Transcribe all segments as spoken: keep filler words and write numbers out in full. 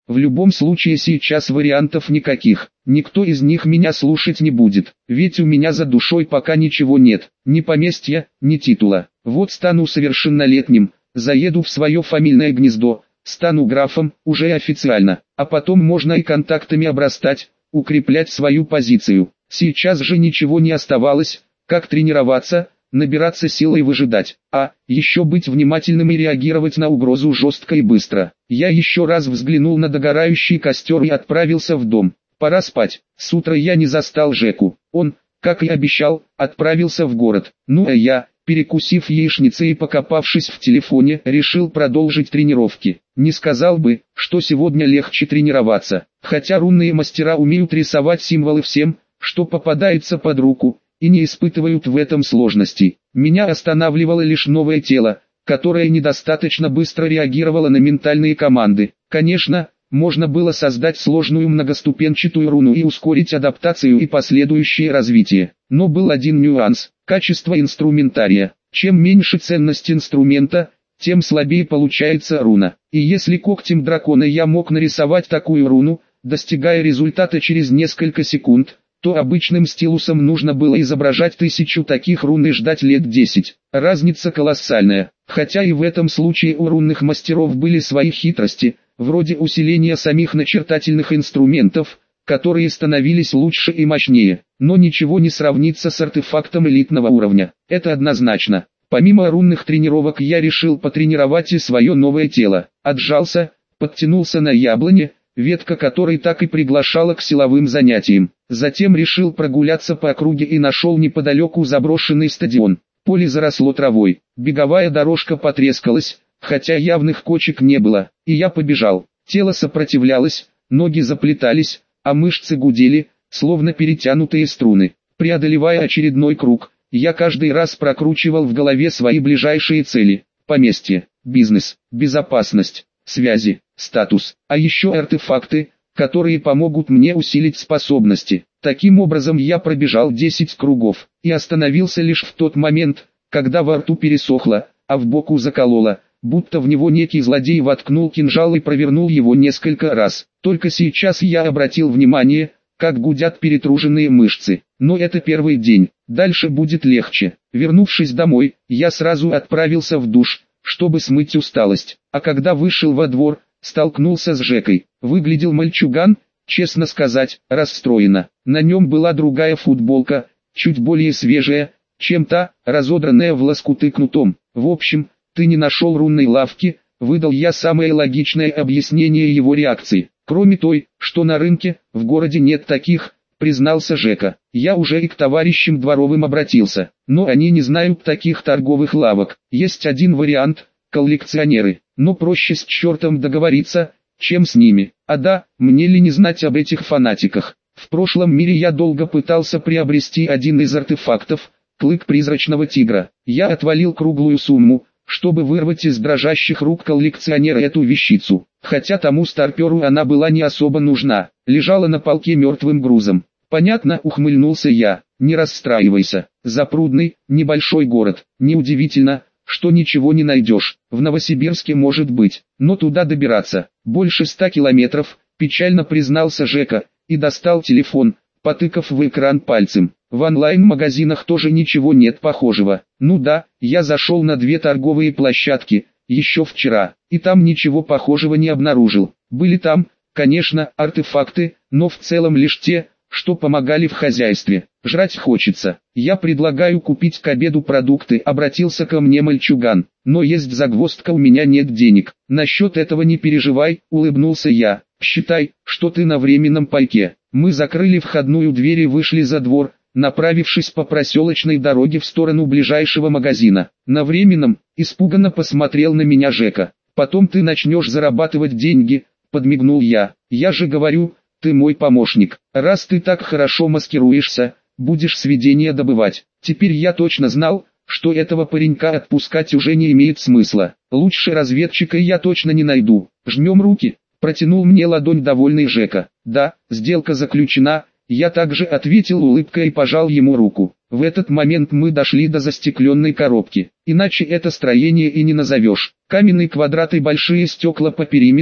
В любом случае сейчас вариантов никаких. Никто из них меня слушать не будет, ведь у меня за душой пока ничего нет, ни поместья, ни титула. Вот стану совершеннолетним, заеду в свое фамильное гнездо, стану графом, уже официально, а потом можно и контактами обрастать, укреплять свою позицию. Сейчас же ничего не оставалось, как тренироваться, набираться сил и выжидать, а еще быть внимательным и реагировать на угрозу жестко и быстро. Я еще раз взглянул на догорающий костер и отправился в дом. Пора спать. С утра я не застал Жеку. Он, как и обещал, отправился в город. Ну а я, перекусив яичницей и покопавшись в телефоне, решил продолжить тренировки. Не сказал бы, что сегодня легче тренироваться, хотя рунные мастера умеют рисовать символы всем, что попадается под руку, и не испытывают в этом сложностей. Меня останавливало лишь новое тело, которое недостаточно быстро реагировало на ментальные команды. Конечно, можно было создать сложную многоступенчатую руну и ускорить адаптацию и последующее развитие. Но был один нюанс – качество инструментария. Чем меньше ценность инструмента, тем слабее получается руна. И если когтем дракона я мог нарисовать такую руну, достигая результата через несколько секунд, то обычным стилусом нужно было изображать тысячу таких рун и ждать лет десять. Разница колоссальная, хотя и в этом случае у рунных мастеров были свои хитрости, вроде усиления самих начертательных инструментов, которые становились лучше и мощнее, но ничего не сравнится с артефактом элитного уровня, это однозначно. Помимо рунных тренировок я решил потренировать и свое новое тело, отжался, подтянулся на яблоне, ветка которой так и приглашала к силовым занятиям. Затем решил прогуляться по округе и нашел неподалеку заброшенный стадион. Поле заросло травой, беговая дорожка потрескалась, хотя явных кочек не было, и я побежал. Тело сопротивлялось, ноги заплетались, а мышцы гудели, словно перетянутые струны. Преодолевая очередной круг, я каждый раз прокручивал в голове свои ближайшие цели: поместье, бизнес, безопасность, связи, статус, а еще артефакты, которые помогут мне усилить способности. Таким образом я пробежал десять кругов, и остановился лишь в тот момент, когда во рту пересохло, а в боку закололо, будто в него некий злодей воткнул кинжал и провернул его несколько раз. Только сейчас я обратил внимание, как гудят перетруженные мышцы. Но это первый день, дальше будет легче. Вернувшись домой, я сразу отправился в душ, чтобы смыть усталость, а когда вышел во двор, столкнулся с Жекой. Выглядел мальчуган, честно сказать, расстроенно. На нем была другая футболка, чуть более свежая, чем та, разодранная в лоскуты кнутом. В общем, ты не нашел рунной лавки, выдал я самое логичное объяснение его реакции. Кроме той, что на рынке, в городе нет таких, признался Жека. Я уже и к товарищам дворовым обратился, но они не знают таких торговых лавок. Есть один вариант – коллекционеры, но проще с чертом договориться, чем с ними. А да, мне ли не знать об этих фанатиках. В прошлом мире я долго пытался приобрести один из артефактов – клык призрачного тигра. Я отвалил круглую сумму, чтобы вырвать из дрожащих рук коллекционера эту вещицу. Хотя тому старперу она была не особо нужна, лежала на полке мертвым грузом. Понятно, ухмыльнулся я, не расстраивайся. Запрудный, небольшой город, неудивительно, что ничего не найдешь. В Новосибирске может быть, но туда добираться больше ста километров, печально признался Жека, и достал телефон, потыкав в экран пальцем. В онлайн-магазинах тоже ничего нет похожего. Ну да, я зашел на две торговые площадки, еще вчера, и там ничего похожего не обнаружил. Были там, конечно, артефакты, но в целом лишь те, что помогали в хозяйстве. Жрать хочется. Я предлагаю купить к обеду продукты, обратился ко мне мальчуган. Но есть загвоздка, у меня нет денег. Насчет этого не переживай, улыбнулся я. Считай, что ты на временном пайке. Мы закрыли входную дверь и вышли за двор, направившись по проселочной дороге в сторону ближайшего магазина. На временном, испуганно посмотрел на меня Жека. Потом ты начнешь зарабатывать деньги, подмигнул я. Я же говорю, ты мой помощник. Раз ты так хорошо маскируешься, будешь сведения добывать. Теперь я точно знал, что этого паренька отпускать уже не имеет смысла. Лучше разведчика я точно не найду. Жмем руки, протянул мне ладонь довольный Жека. Да, сделка заключена. Я также ответил улыбкой и пожал ему руку. В этот момент мы дошли до застекленной коробки. Иначе это строение и не назовешь. Каменный квадрат и большие стекла по периметру,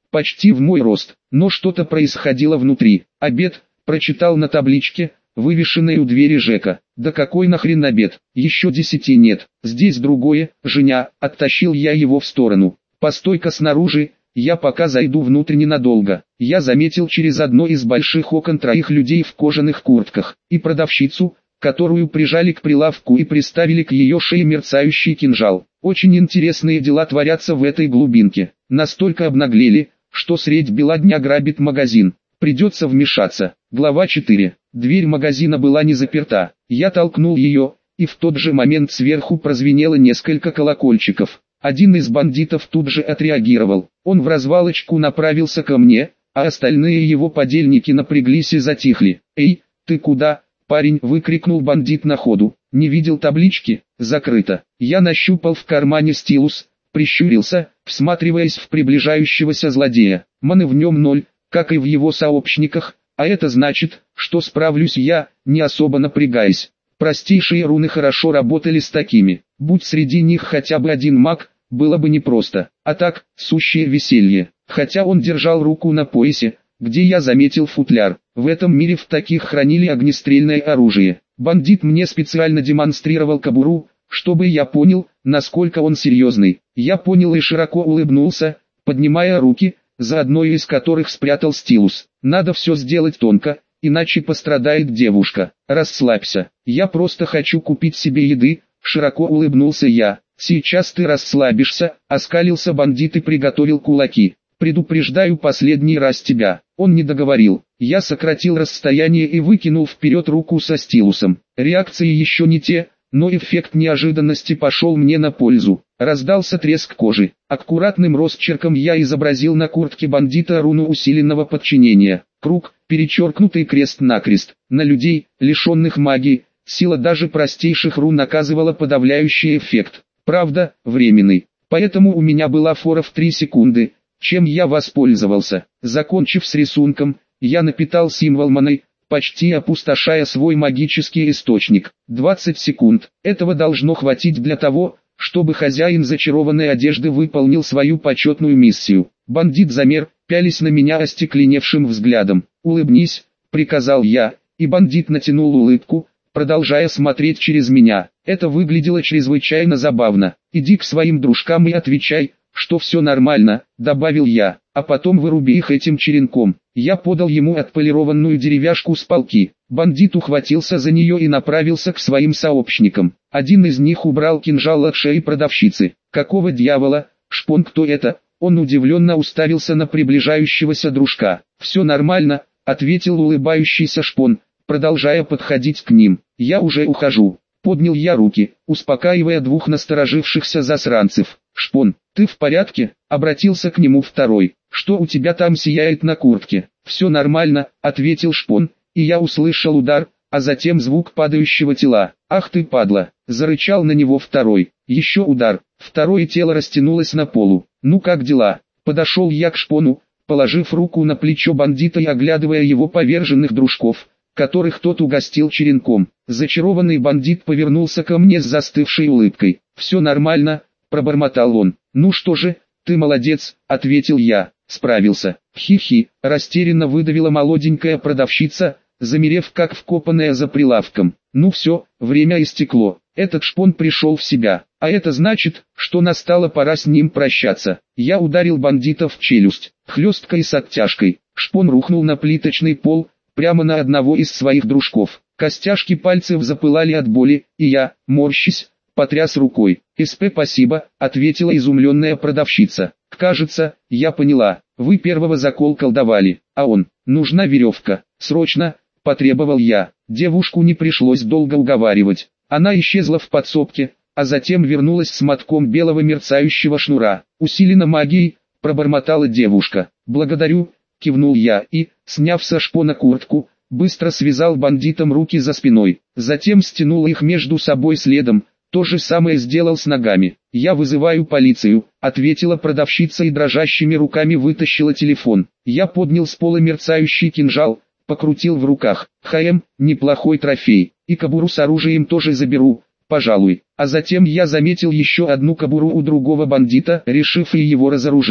почти в мой рост, но что-то происходило внутри. «Обед», прочитал на табличке, вывешенной у двери ЖЭКа. «Да какой нахрен обед? Еще десяти нет. Здесь другое, Женя», оттащил я его в сторону. «Постой-ка снаружи, я пока зайду внутрь ненадолго». Я заметил через одно из больших окон троих людей в кожаных куртках, и продавщицу, которую прижали к прилавку и приставили к ее шее мерцающий кинжал. Очень интересные дела творятся в этой глубинке. Настолько обнаглели, что средь бела дня грабит магазин. Придется вмешаться. Глава четыре. Дверь магазина была не заперта. Я толкнул ее, и в тот же момент сверху прозвенело несколько колокольчиков. Один из бандитов тут же отреагировал. Он в развалочку направился ко мне, а остальные его подельники напряглись и затихли. «Эй, ты куда, парень?» — выкрикнул бандит на ходу. «Не видел таблички? Закрыто». Я нащупал в кармане стилус, прищурился, всматриваясь в приближающегося злодея. Маны в нем ноль, как и в его сообщниках, а это значит, что справлюсь я, не особо напрягаясь. Простейшие руны хорошо работали с такими. Будь среди них хотя бы один маг, было бы непросто. А так, сущее веселье. Хотя он держал руку на поясе, где я заметил футляр. В этом мире в таких хранили огнестрельное оружие. Бандит мне специально демонстрировал кобуру, чтобы я понял, насколько он серьезный. Я понял и широко улыбнулся, поднимая руки, за одной из которых спрятал стилус. Надо все сделать тонко, иначе пострадает девушка. Расслабься, я просто хочу купить себе еды, широко улыбнулся я. Сейчас ты расслабишься, оскалился бандит и приготовил кулаки. Предупреждаю последний раз тебя. Он не договорил. Я сократил расстояние и выкинул вперед руку со стилусом. Реакции еще не те, но эффект неожиданности пошел мне на пользу. Раздался треск кожи. Аккуратным росчерком я изобразил на куртке бандита руну усиленного подчинения. Круг, перечеркнутый крест-накрест. На людей, лишенных магии, сила даже простейших рун оказывала подавляющий эффект. Правда, временный. Поэтому у меня была фора в три секунды, чем я воспользовался. Закончив с рисунком, я напитал символ маны, почти опустошая свой магический источник. двадцать секунд. Этого должно хватить для того, чтобы хозяин зачарованной одежды выполнил свою почетную миссию. Бандит замер, пялись на меня остекленевшим взглядом. «Улыбнись», — приказал я, и бандит натянул улыбку, продолжая смотреть через меня. Это выглядело чрезвычайно забавно. «Иди к своим дружкам и отвечай, что все нормально», — добавил я, — «а потом выруби их этим черенком». Я подал ему отполированную деревяшку с палки. Бандит ухватился за нее и направился к своим сообщникам. Один из них убрал кинжал от шеи продавщицы. «Какого дьявола, Шпон, кто это?» Он удивленно уставился на приближающегося дружка. «Все нормально», — ответил улыбающийся Шпон, продолжая подходить к ним. «Я уже ухожу». Поднял я руки, успокаивая двух насторожившихся засранцев. «Шпон, ты в порядке?» — обратился к нему второй. «Что у тебя там сияет на куртке?» «Все нормально», — ответил Шпон, и я услышал удар, а затем звук падающего тела. «Ах ты падла!» — зарычал на него второй. Еще удар, второе тело растянулось на полу. «Ну как дела?» Подошел я к Шпону, положив руку на плечо бандита и оглядывая его поверженных дружков, которых тот угостил черенком. Зачарованный бандит повернулся ко мне с застывшей улыбкой. «Все нормально», — пробормотал он. «Ну что же, ты молодец», — ответил я. «Справился». «Хи-хи», — растерянно выдавила молоденькая продавщица, замерев как вкопанная за прилавком. «Ну все, время истекло. Этот Шпон пришел в себя, а это значит, что настала пора с ним прощаться». Я ударил бандита в челюсть, хлесткой с оттяжкой. Шпон рухнул на плиточный пол, прямо на одного из своих дружков. Костяшки пальцев запылали от боли, и я, морщись, потряс рукой. «СП спасибо», — ответила изумленная продавщица. «Кажется, я поняла, вы первого закол колдовали, а он, нужна веревка, срочно», — потребовал я. Девушку не пришлось долго уговаривать. Она исчезла в подсобке, а затем вернулась с мотком белого мерцающего шнура. «Усилена магией», — пробормотала девушка. «Благодарю», — кивнул я и, сняв со Шпона куртку, быстро связал бандитам руки за спиной. Затем стянул их между собой следом. То же самое сделал с ногами. «Я вызываю полицию», — ответила продавщица и дрожащими руками вытащила телефон. Я поднял с пола мерцающий кинжал, покрутил в руках. «ХМ, неплохой трофей. И кобуру с оружием тоже заберу, пожалуй». А затем я заметил еще одну кобуру у другого бандита, решив и его разоружить.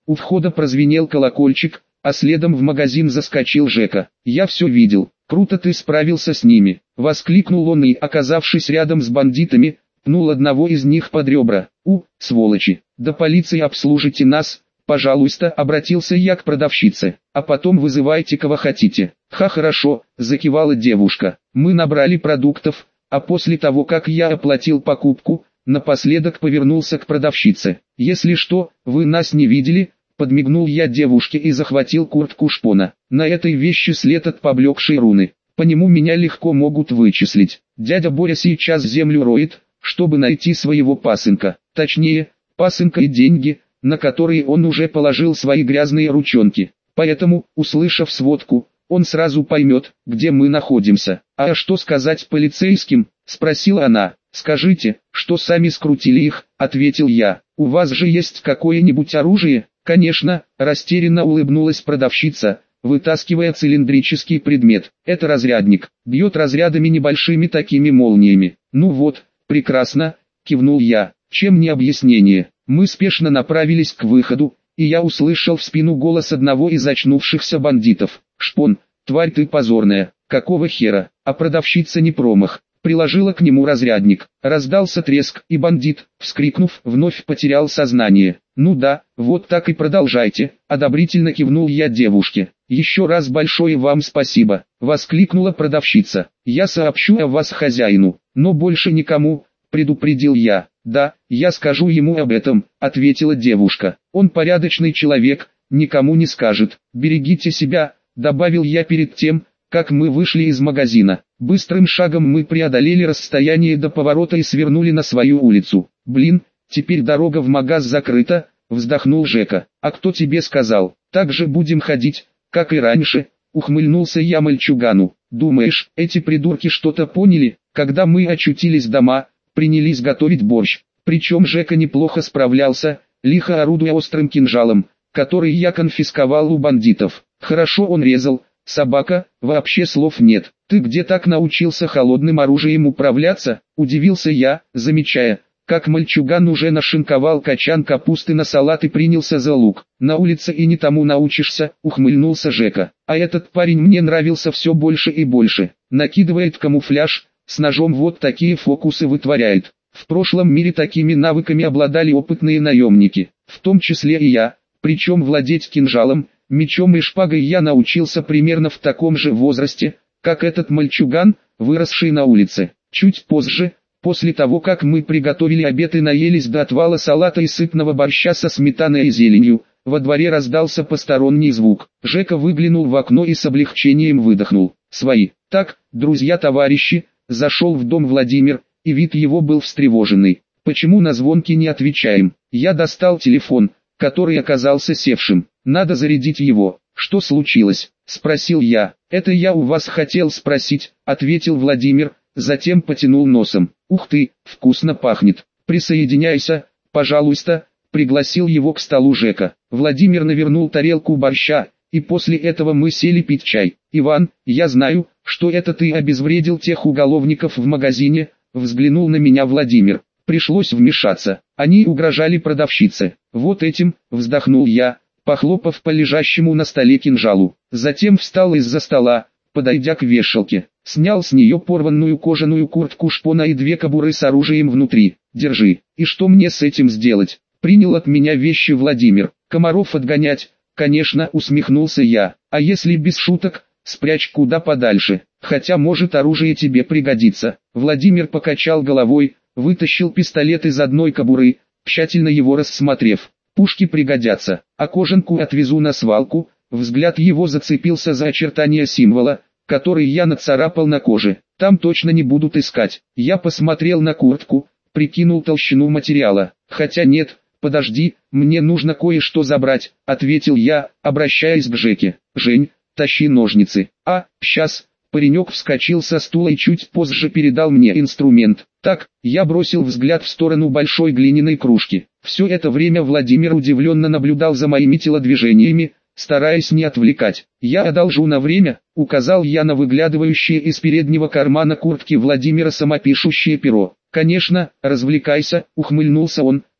У входа прозвенел колокольчик, а следом в магазин заскочил Жека. «Я все видел, круто ты справился с ними», — воскликнул он и, оказавшись рядом с бандитами, пнул одного из них под ребра. «У, сволочи, до полиции обслужите нас, пожалуйста», — обратился я к продавщице, «а потом вызывайте кого хотите». «Ха, хорошо», — закивала девушка. Мы набрали продуктов, а после того, как я оплатил покупку, напоследок повернулся к продавщице. «Если что, вы нас не видели?» — подмигнул я девушке и захватил куртку шпона. На этой вещи след от поблекшей руны. По нему меня легко могут вычислить. Дядя Боря сейчас землю роет, чтобы найти своего пасынка. Точнее, пасынка и деньги, на которые он уже положил свои грязные ручонки. Поэтому, услышав сводку, он сразу поймет, где мы находимся. «А что сказать полицейским?» — спросила она. «Скажите, что сами скрутили их», — ответил я. «У вас же есть какое-нибудь оружие?» «Конечно», — растерянно улыбнулась продавщица, вытаскивая цилиндрический предмет. «Это разрядник, бьет разрядами небольшими такими молниями». «Ну вот, прекрасно», — кивнул я. «Чем не объяснение?» Мы спешно направились к выходу, и я услышал в спину голос одного из очнувшихся бандитов. «Шпон, тварь ты позорная, какого хера?» А продавщица не промах. Приложила к нему разрядник. Раздался треск, и бандит, вскрикнув, вновь потерял сознание. «Ну да, вот так и продолжайте», — одобрительно кивнул я девушке. «Еще раз большое вам спасибо», — воскликнула продавщица. «Я сообщу о вас хозяину, но больше никому», — предупредил я. «Да, я скажу ему об этом», — ответила девушка. «Он порядочный человек, никому не скажет. Берегите себя», — добавил я перед тем, как мы вышли из магазина. Быстрым шагом мы преодолели расстояние до поворота и свернули на свою улицу. «Блин, теперь дорога в магаз закрыта», — вздохнул Жека. «А кто тебе сказал? Так же будем ходить, как и раньше», — ухмыльнулся я мальчугану. «Думаешь, эти придурки что-то поняли?» Когда мы очутились дома, принялись готовить борщ. Причем Жека неплохо справлялся, лихо орудуя острым кинжалом, который я конфисковал у бандитов. Хорошо он резал. «Собака, вообще слов нет. Ты где так научился холодным оружием управляться?» – удивился я, замечая, как мальчуган уже нашинковал качан капусты на салат и принялся за лук. «На улице и не тому научишься», – ухмыльнулся Жека. «А этот парень мне нравился все больше и больше. Накидывает камуфляж, с ножом вот такие фокусы вытворяет. В прошлом мире такими навыками обладали опытные наемники, в том числе и я, причем владеть кинжалом, мечом и шпагой я научился примерно в таком же возрасте, как этот мальчуган, выросший на улице. Чуть позже, после того как мы приготовили обед и наелись до отвала салата и сытного борща со сметаной и зеленью, во дворе раздался посторонний звук. Жека выглянул в окно и с облегчением выдохнул. «Свои». «Так, друзья-товарищи», зашел в дом Владимир, и вид его был встревоженный. «Почему на звонки не отвечаем?» Я достал телефон, который оказался севшим. «Надо зарядить его». «Что случилось?» – спросил я. «Это я у вас хотел спросить», – ответил Владимир, затем потянул носом. «Ух ты, вкусно пахнет. Присоединяйся, пожалуйста», – пригласил его к столу Жека. Владимир навернул тарелку борща, и после этого мы сели пить чай. «Иван, я знаю, что это ты обезвредил тех уголовников в магазине», – взглянул на меня Владимир. Пришлось вмешаться. Они угрожали продавщице. «Вот этим», – вздохнул я, похлопав по лежащему на столе кинжалу. Затем встал из-за стола, подойдя к вешалке. Снял с нее порванную кожаную куртку шпона и две кобуры с оружием внутри. «Держи». «И что мне с этим сделать?» Принял от меня вещи Владимир. «Комаров отгонять?» «Конечно», усмехнулся я. «А если без шуток, спрячь куда подальше. Хотя может оружие тебе пригодится». Владимир покачал головой, вытащил пистолет из одной кобуры, тщательно его рассмотрев. «Пушки пригодятся, а кожанку отвезу на свалку». Взгляд его зацепился за очертания символа, который я нацарапал на коже. «Там точно не будут искать». Я посмотрел на куртку, прикинул толщину материала. «Хотя нет, подожди, мне нужно кое-что забрать», — ответил я, обращаясь к Жеке. «Жень, тащи ножницы». «А, сейчас». Паренек вскочил со стула и чуть позже передал мне инструмент. Так, я бросил взгляд в сторону большой глиняной кружки. Все это время Владимир удивленно наблюдал за моими телодвижениями, стараясь не отвлекать. «Я одолжу на время», — указал я на выглядывающее из переднего кармана куртки Владимира самопишущее перо. «Конечно, развлекайся», — ухмыльнулся он,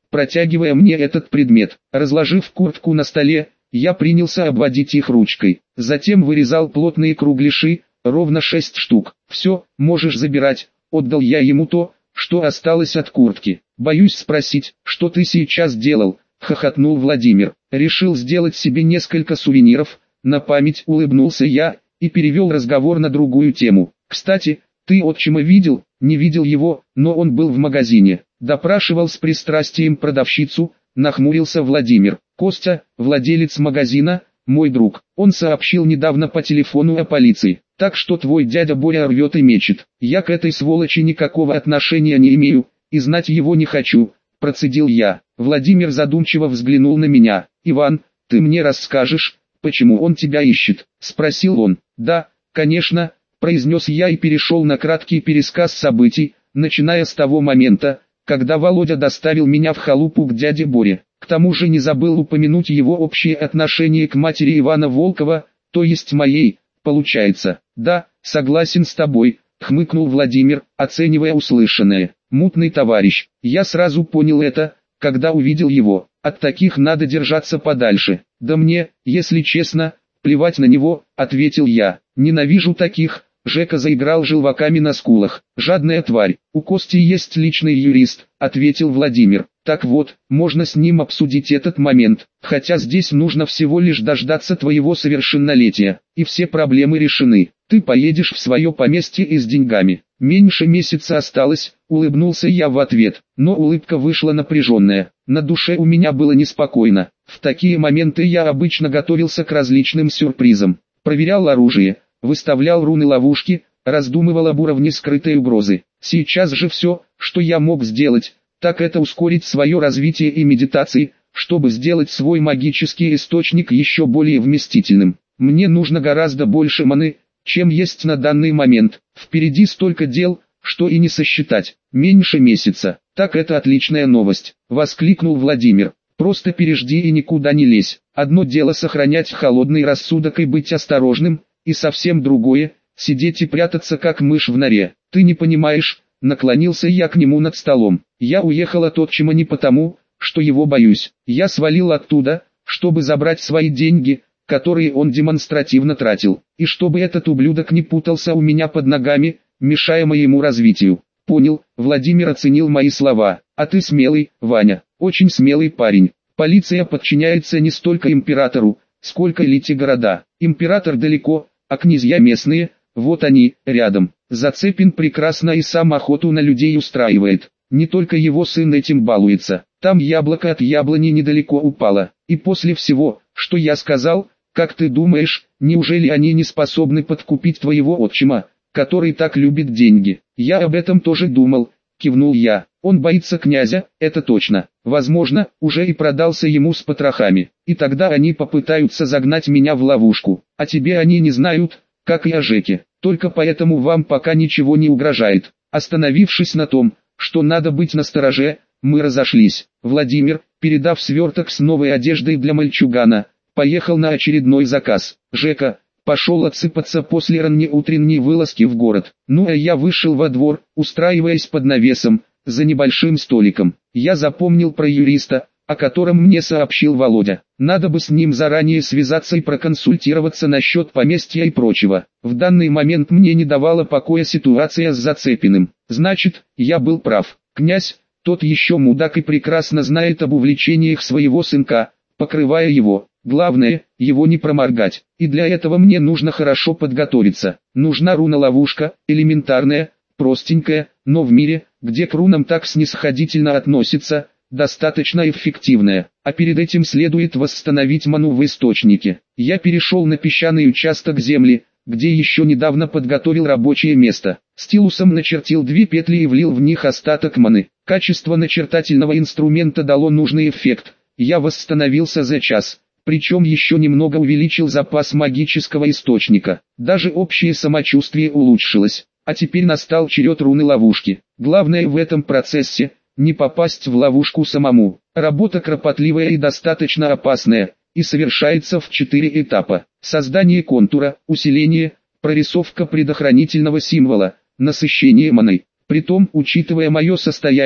протягивая мне этот предмет. Разложив куртку на столе, я принялся обводить их ручкой. Затем вырезал плотные кругляши, ровно шесть штук. «Все, можешь забирать», — отдал я ему то, что осталось от куртки. «Боюсь спросить, что ты сейчас делал?» — хохотнул Владимир. «Решил сделать себе несколько сувениров, на память», — улыбнулся я, и перевел разговор на другую тему. «Кстати, ты отчима видел?» «Не видел его, но он был в магазине». Допрашивал с пристрастием продавщицу, нахмурился Владимир. «Костя, владелец магазина, мой друг. Он сообщил недавно по телефону о полиции. Так что твой дядя Боря рвет и мечет. Я к этой сволочи никакого отношения не имею, и знать его не хочу», — процедил я. Владимир задумчиво взглянул на меня. «Иван, ты мне расскажешь, почему он тебя ищет?» — спросил он. «Да, конечно», — произнес я и перешел на краткий пересказ событий, начиная с того момента, когда Володя доставил меня в халупу к дяде Боре. К тому же не забыл упомянуть его общее отношение к матери Ивана Волкова, то есть моей, получается. «Да, согласен с тобой», — хмыкнул Владимир, оценивая услышанное. «Мутный товарищ». Я сразу понял это, когда увидел его. От таких надо держаться подальше. «Да мне, если честно, плевать на него», — ответил я. «Ненавижу таких». Жека заиграл желваками на скулах. «Жадная тварь. У Кости есть личный юрист», — ответил Владимир. «Так вот, можно с ним обсудить этот момент, хотя здесь нужно всего лишь дождаться твоего совершеннолетия, и все проблемы решены. Ты поедешь в свое поместье и с деньгами. Меньше месяца осталось», — улыбнулся я в ответ, но улыбка вышла напряженная. На душе у меня было неспокойно. В такие моменты я обычно готовился к различным сюрпризам. Проверял оружие, выставлял руны-ловушки, раздумывал об уровне скрытой угрозы. Сейчас же все, что я мог сделать, так это ускорить свое развитие и медитации, чтобы сделать свой магический источник еще более вместительным. Мне нужно гораздо больше маны, чем есть на данный момент. Впереди столько дел, что и не сосчитать. Меньше месяца. Так это отличная новость, воскликнул Владимир. Просто пережди и никуда не лезь. Одно дело сохранять холодный рассудок и быть осторожным, и совсем другое — сидеть и прятаться как мышь в норе. Ты не понимаешь, наклонился я к нему над столом. Я уехал от отчима не потому, что его боюсь. Я свалил оттуда, чтобы забрать свои деньги, которые он демонстративно тратил, и чтобы этот ублюдок не путался у меня под ногами, мешая моему развитию. Понял, Владимир оценил мои слова. А ты смелый, Ваня, очень смелый парень. Полиция подчиняется не столько императору, сколько элите города. Император далеко, а князья местные, вот они, рядом. Зацепин прекрасно и сам охоту на людей устраивает. Не только его сын этим балуется. Там яблоко от яблони недалеко упало. И после всего, что я сказал, как ты думаешь, неужели они не способны подкупить твоего отчима, который так любит деньги? Я об этом тоже думал, кивнул я. Он боится князя, это точно. Возможно, уже и продался ему с потрохами. И тогда они попытаются загнать меня в ловушку. А тебе они не знают, как и о Жеке. Только поэтому вам пока ничего не угрожает. Остановившись на том, что надо быть настороже, мы разошлись. Владимир, передав сверток с новой одеждой для мальчугана, поехал на очередной заказ. Жека пошел отсыпаться после раннеутренней вылазки в город. Ну а я вышел во двор, устраиваясь под навесом, за небольшим столиком. Я запомнил про юриста, о котором мне сообщил Володя. Надо бы с ним заранее связаться и проконсультироваться насчет поместья и прочего. В данный момент мне не давала покоя ситуация с Зацепиным. Значит, я был прав. Князь, тот еще мудак и прекрасно знает об увлечениях своего сынка, покрывая его. Главное, его не проморгать. И для этого мне нужно хорошо подготовиться. Нужна руна-ловушка, элементарная, простенькая, но в мире, где к рунам так снисходительно относятся, достаточно эффективная. А перед этим следует восстановить ману в источнике. Я перешел на песчаный участок земли, где еще недавно подготовил рабочее место. Стилусом начертил две петли и влил в них остаток маны. Качество начертательного инструмента дало нужный эффект. Я восстановился за час. Причем еще немного увеличил запас магического источника. Даже общее самочувствие улучшилось. А теперь настал черед руны-ловушки. Главное в этом процессе – не попасть в ловушку самому. Работа кропотливая и достаточно опасная, и совершается в четыре этапа. Создание контура, усиление, прорисовка предохранительного символа, насыщение маной. Притом, учитывая мое состояние,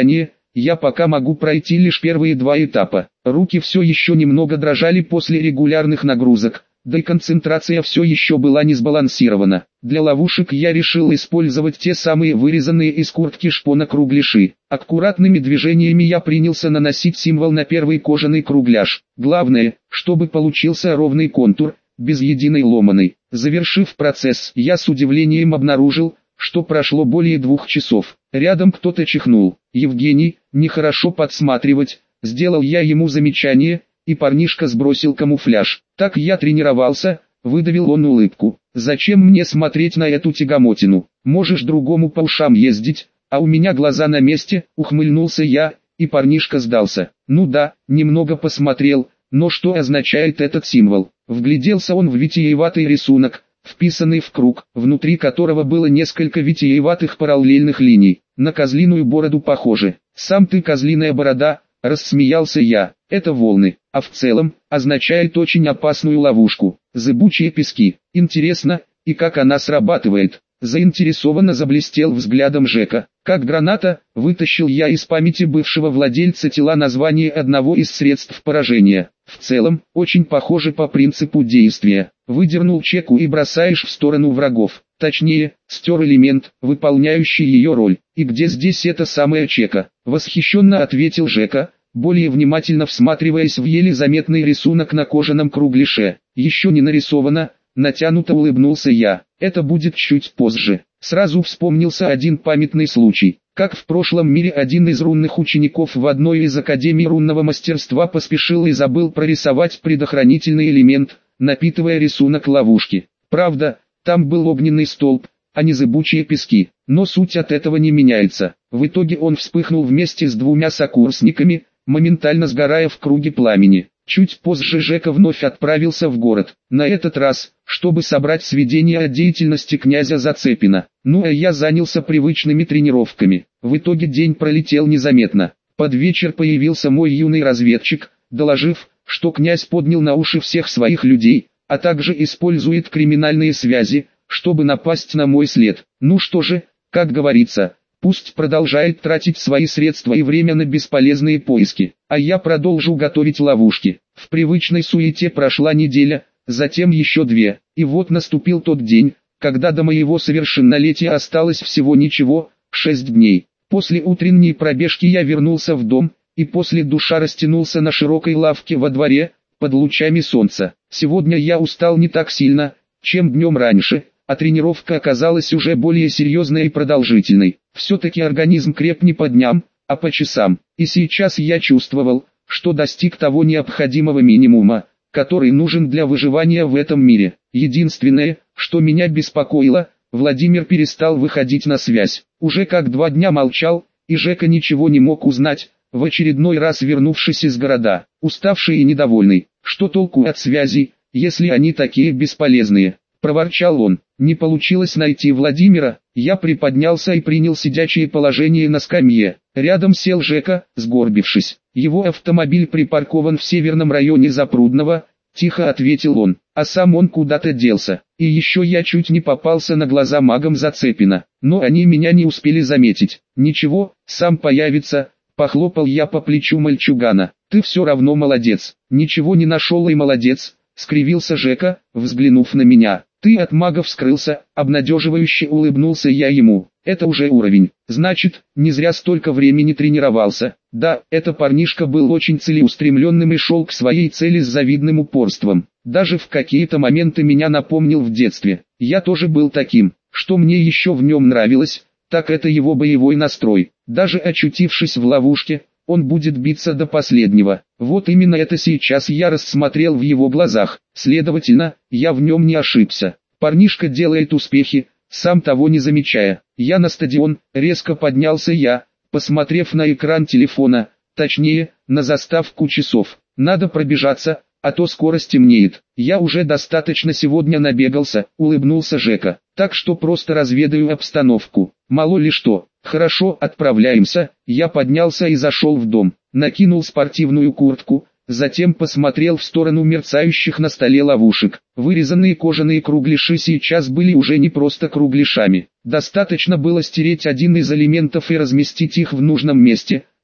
я пока могу пройти лишь первые два этапа. Руки все еще немного дрожали после регулярных нагрузок, да и концентрация все еще была не сбалансирована. Для ловушек я решил использовать те самые вырезанные из куртки шпона кругляши. Аккуратными движениями я принялся наносить символ на первый кожаный кругляш. Главное, чтобы получился ровный контур, без единой ломаной. Завершив процесс, я с удивлением обнаружил, что прошло более двух часов. Рядом кто-то чихнул. «Евгений, нехорошо подсматривать», — сделал я ему замечание, и парнишка сбросил камуфляж. «Так я тренировался», — выдавил он улыбку. «Зачем мне смотреть на эту тягомотину? Можешь другому по ушам ездить, а у меня глаза на месте», — ухмыльнулся я, и парнишка сдался. «Ну да, немного посмотрел, но что означает этот символ?» Вгляделся он в витиеватый рисунок, вписанный в круг, внутри которого было несколько витиеватых параллельных линий. «На козлиную бороду похоже». «Сам ты козлиная борода», — рассмеялся я. «Это волны, а в целом, означает очень опасную ловушку. Зыбучие пески. Интересно, и как она срабатывает?» Заинтересованно заблестел взглядом Жека. «Как граната», — вытащил я из памяти бывшего владельца тела название одного из средств поражения. «В целом, очень похоже по принципу действия. Выдернул чеку и бросаешь в сторону врагов. Точнее, стер элемент, выполняющий ее роль. И где здесь эта самая чека?» Восхищенно ответил Жека, более внимательно всматриваясь в еле заметный рисунок на кожаном кругляше. «Еще не нарисовано», — натянуто улыбнулся я. «Это будет чуть позже». Сразу вспомнился один памятный случай. Как в прошлом мире один из рунных учеников в одной из академий рунного мастерства поспешил и забыл прорисовать предохранительный элемент, напитывая рисунок ловушки. Правда, там был огненный столб, а не зыбучие пески. Но суть от этого не меняется. В итоге он вспыхнул вместе с двумя сокурсниками, моментально сгорая в круге пламени. Чуть позже Жека вновь отправился в город, на этот раз, чтобы собрать сведения о деятельности князя Зацепина. Ну а я занялся привычными тренировками. В итоге день пролетел незаметно. Под вечер появился мой юный разведчик, доложив, что князь поднял на уши всех своих людей, а также использует криминальные связи, чтобы напасть на мой след. Ну что же, как говорится, пусть продолжает тратить свои средства и время на бесполезные поиски, а я продолжу готовить ловушки. В привычной суете прошла неделя, затем еще две, и вот наступил тот день, когда до моего совершеннолетия осталось всего ничего, шесть дней. После утренней пробежки я вернулся в дом, и после душа растянулся на широкой лавке во дворе, под лучами солнца. Сегодня я устал не так сильно, чем днем раньше, а тренировка оказалась уже более серьезной и продолжительной. Все-таки организм креп не по дням, а по часам. И сейчас я чувствовал, что достиг того необходимого минимума, который нужен для выживания в этом мире. Единственное, что меня беспокоило, Владимир перестал выходить на связь. Уже как два дня молчал, и Жека ничего не мог узнать, в очередной раз вернувшись из города, уставший и недовольный. «Что толку от связи, если они такие бесполезные?» — проворчал он. Не получилось найти Владимира. Я приподнялся и принял сидячее положение на скамье. Рядом сел Жека, сгорбившись. «Его автомобиль припаркован в северном районе Запрудного», — тихо ответил он. «А сам он куда-то делся. И еще я чуть не попался на глаза магам Зацепина. Но они меня не успели заметить. Ничего, сам появится», — похлопал я по плечу мальчугана. «Ты все равно молодец». «Ничего не нашел и молодец», — скривился Жека, взглянув на меня. «Ты от магов скрылся», — обнадеживающе улыбнулся я ему. «Это уже уровень. Значит, не зря столько времени тренировался». Да, этот парнишка был очень целеустремленным и шел к своей цели с завидным упорством. Даже в какие-то моменты меня напомнил в детстве. Я тоже был таким. Что мне еще в нем нравилось, так это его боевой настрой. Даже очутившись в ловушке, он будет биться до последнего. Вот именно это сейчас я рассмотрел в его глазах. Следовательно, я в нем не ошибся. Парнишка делает успехи, сам того не замечая. «Я на стадион», — резко поднялся я, посмотрев на экран телефона, точнее, на заставку часов. «Надо пробежаться, а то скоро стемнеет». «Я уже достаточно сегодня набегался», — улыбнулся Жека. «Так что просто разведаю обстановку. Мало ли что». «Хорошо, отправляемся». Я поднялся и зашел в дом, накинул спортивную куртку, затем посмотрел в сторону мерцающих на столе ловушек. Вырезанные кожаные кругляши сейчас были уже не просто кругляшами. Достаточно было стереть один из элементов и разместить их в нужном месте,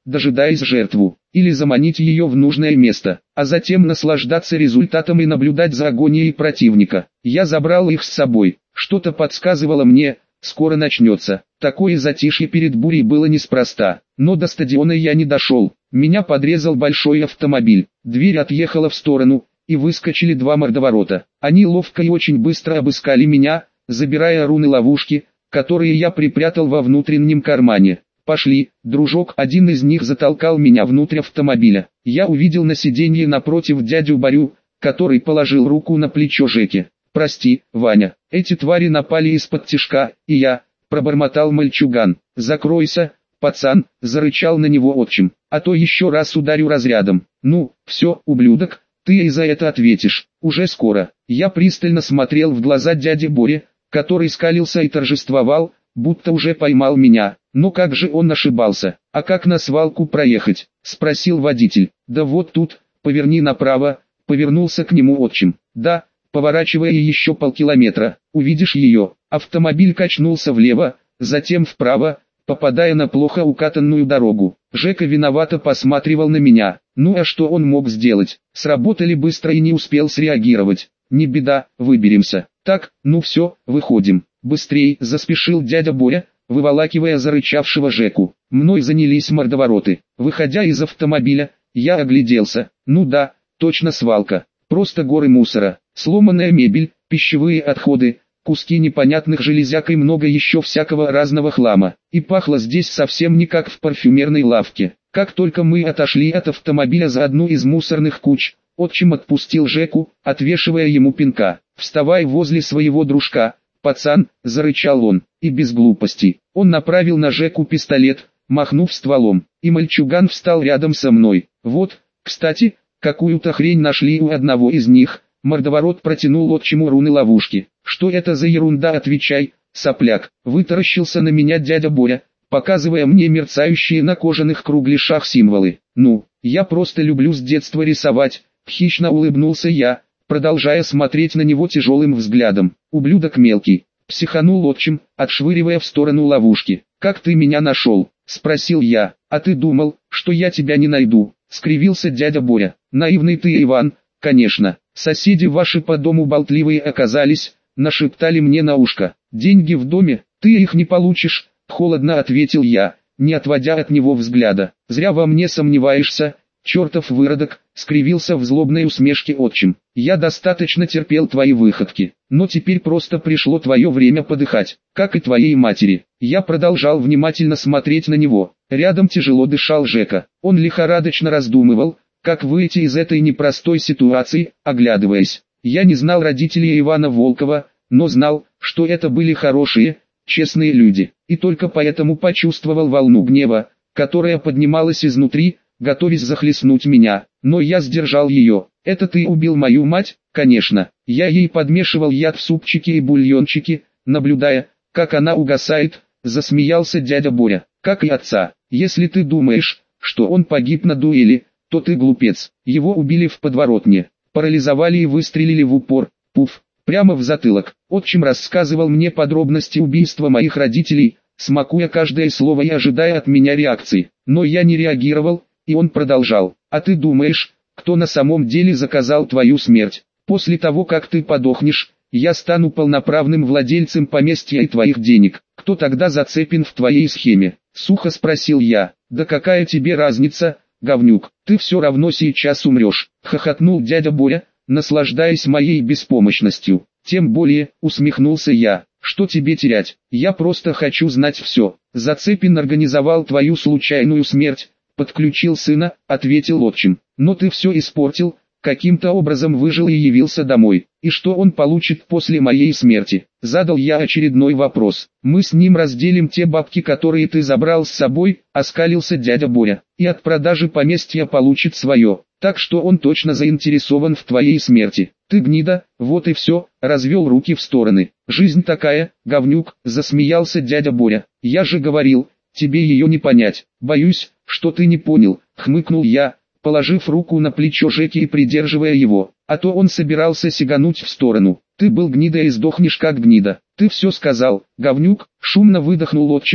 дожидаясь жертву, или заманить ее в нужное место, а затем наслаждаться результатом и наблюдать за агонией противника. Я забрал их с собой, что-то подсказывало мне, скоро начнется. Такое затишье перед бурей было неспроста, но до стадиона я не дошел. Меня подрезал большой автомобиль, дверь отъехала в сторону, и выскочили два мордоворота. Они ловко и очень быстро обыскали меня, забирая руны ловушки, которые я припрятал во внутреннем кармане. «Пошли, дружок», один из них затолкал меня внутрь автомобиля. Я увидел на сиденье напротив дядю Борю, который положил руку на плечо Жеки. «Прости, Ваня, эти твари напали из-под тишка, и я...» — пробормотал мальчуган. «Закройся, пацан», — зарычал на него отчим, — «а то еще раз ударю разрядом». «Ну, все, ублюдок, ты и за это ответишь, уже скоро». Я пристально смотрел в глаза дяде Боре, который скалился и торжествовал, будто уже поймал меня. Но как же он ошибался? «А как на свалку проехать?» — спросил водитель. «Да вот тут, поверни направо», — повернулся к нему отчим. «Да, поворачивая еще полкилометра, увидишь ее». Автомобиль качнулся влево, затем вправо, попадая на плохо укатанную дорогу. Жека виновато посматривал на меня. Ну а что он мог сделать? Сработали быстро и не успел среагировать. «Не беда, выберемся». «Так, ну все, выходим». «Быстрей!» — заспешил дядя Боря, выволакивая зарычавшего Жеку. Мной занялись мордовороты. Выходя из автомобиля, я огляделся. Ну да, точно свалка. Просто горы мусора, сломанная мебель, пищевые отходы, куски непонятных железяк и много еще всякого разного хлама. И пахло здесь совсем не как в парфюмерной лавке. Как только мы отошли от автомобиля за одну из мусорных куч, отчим отпустил Жеку, отвешивая ему пинка. «Вставай возле своего дружка, пацан», — зарычал он, и без глупостей. Он направил на Жеку пистолет, махнув стволом, и мальчуган встал рядом со мной. «Вот, кстати, какую-то хрень нашли у одного из них». Мордоворот протянул отчиму руны ловушки. «Что это за ерунда, отвечай, сопляк?» Вытаращился на меня дядя Боря, показывая мне мерцающие на кожаных кругляшах символы. «Ну, я просто люблю с детства рисовать», — хищно улыбнулся я, продолжая смотреть на него тяжелым взглядом. «Ублюдок мелкий», — психанул отчим, отшвыривая в сторону ловушки. «Как ты меня нашел?» — спросил я. «А ты думал, что я тебя не найду?» — скривился дядя Боря. «Наивный ты, Иван, конечно. Соседи ваши по дому болтливые оказались, нашептали мне на ушко. Деньги в доме, ты их не получишь», — холодно ответил я, не отводя от него взгляда. «Зря во мне сомневаешься, чертов выродок», — скривился в злобной усмешке отчим. «Я достаточно терпел твои выходки, но теперь просто пришло твое время подыхать, как и твоей матери». Я продолжал внимательно смотреть на него. Рядом тяжело дышал Жека. Он лихорадочно раздумывал, как выйти из этой непростой ситуации, оглядываясь. Я не знал родителей Ивана Волкова, но знал, что это были хорошие, честные люди, и только поэтому почувствовал волну гнева, которая поднималась изнутри, готовясь захлестнуть меня, но я сдержал ее. «Это ты убил мою мать?» «Конечно, я ей подмешивал яд в супчики и бульончики, наблюдая, как она угасает», — засмеялся дядя Боря. «Как и отца. Если ты думаешь, что он погиб на дуэли, то ты глупец. Его убили в подворотне, парализовали и выстрелили в упор, пуф, прямо в затылок». Отчим рассказывал мне подробности убийства моих родителей, смакуя каждое слово и ожидая от меня реакции. Но я не реагировал, и он продолжал. «А ты думаешь, кто на самом деле заказал твою смерть? После того, как ты подохнешь, я стану полноправным владельцем поместья и твоих денег. Кто тогда зацепен в твоей схеме?» — сухо спросил я. «Да какая тебе разница, говнюк, ты все равно сейчас умрешь», — хохотнул дядя Боря, наслаждаясь моей беспомощностью. «Тем более», — усмехнулся я, — «что тебе терять? Я просто хочу знать все. Зацепин организовал твою случайную смерть», — подключил сына, ответил отчим. «Но ты все испортил, каким-то образом выжил и явился домой. И что он получит после моей смерти?» Задал я очередной вопрос. «Мы с ним разделим те бабки, которые ты забрал с собой», — оскалился дядя Боря. «И от продажи поместья получит свое. Так что он точно заинтересован в твоей смерти. Ты гнида, вот и все», — развел руки в стороны. «Жизнь такая, говнюк», — засмеялся дядя Боря. «Я же говорил, тебе ее не понять». «Боюсь, что ты не понял», — хмыкнул я, положив руку на плечо Жеки и придерживая его, а то он собирался сигануть в сторону. «Ты был гнида и сдохнешь как гнида». «Ты все сказал, говнюк», — шумно выдохнул отчим,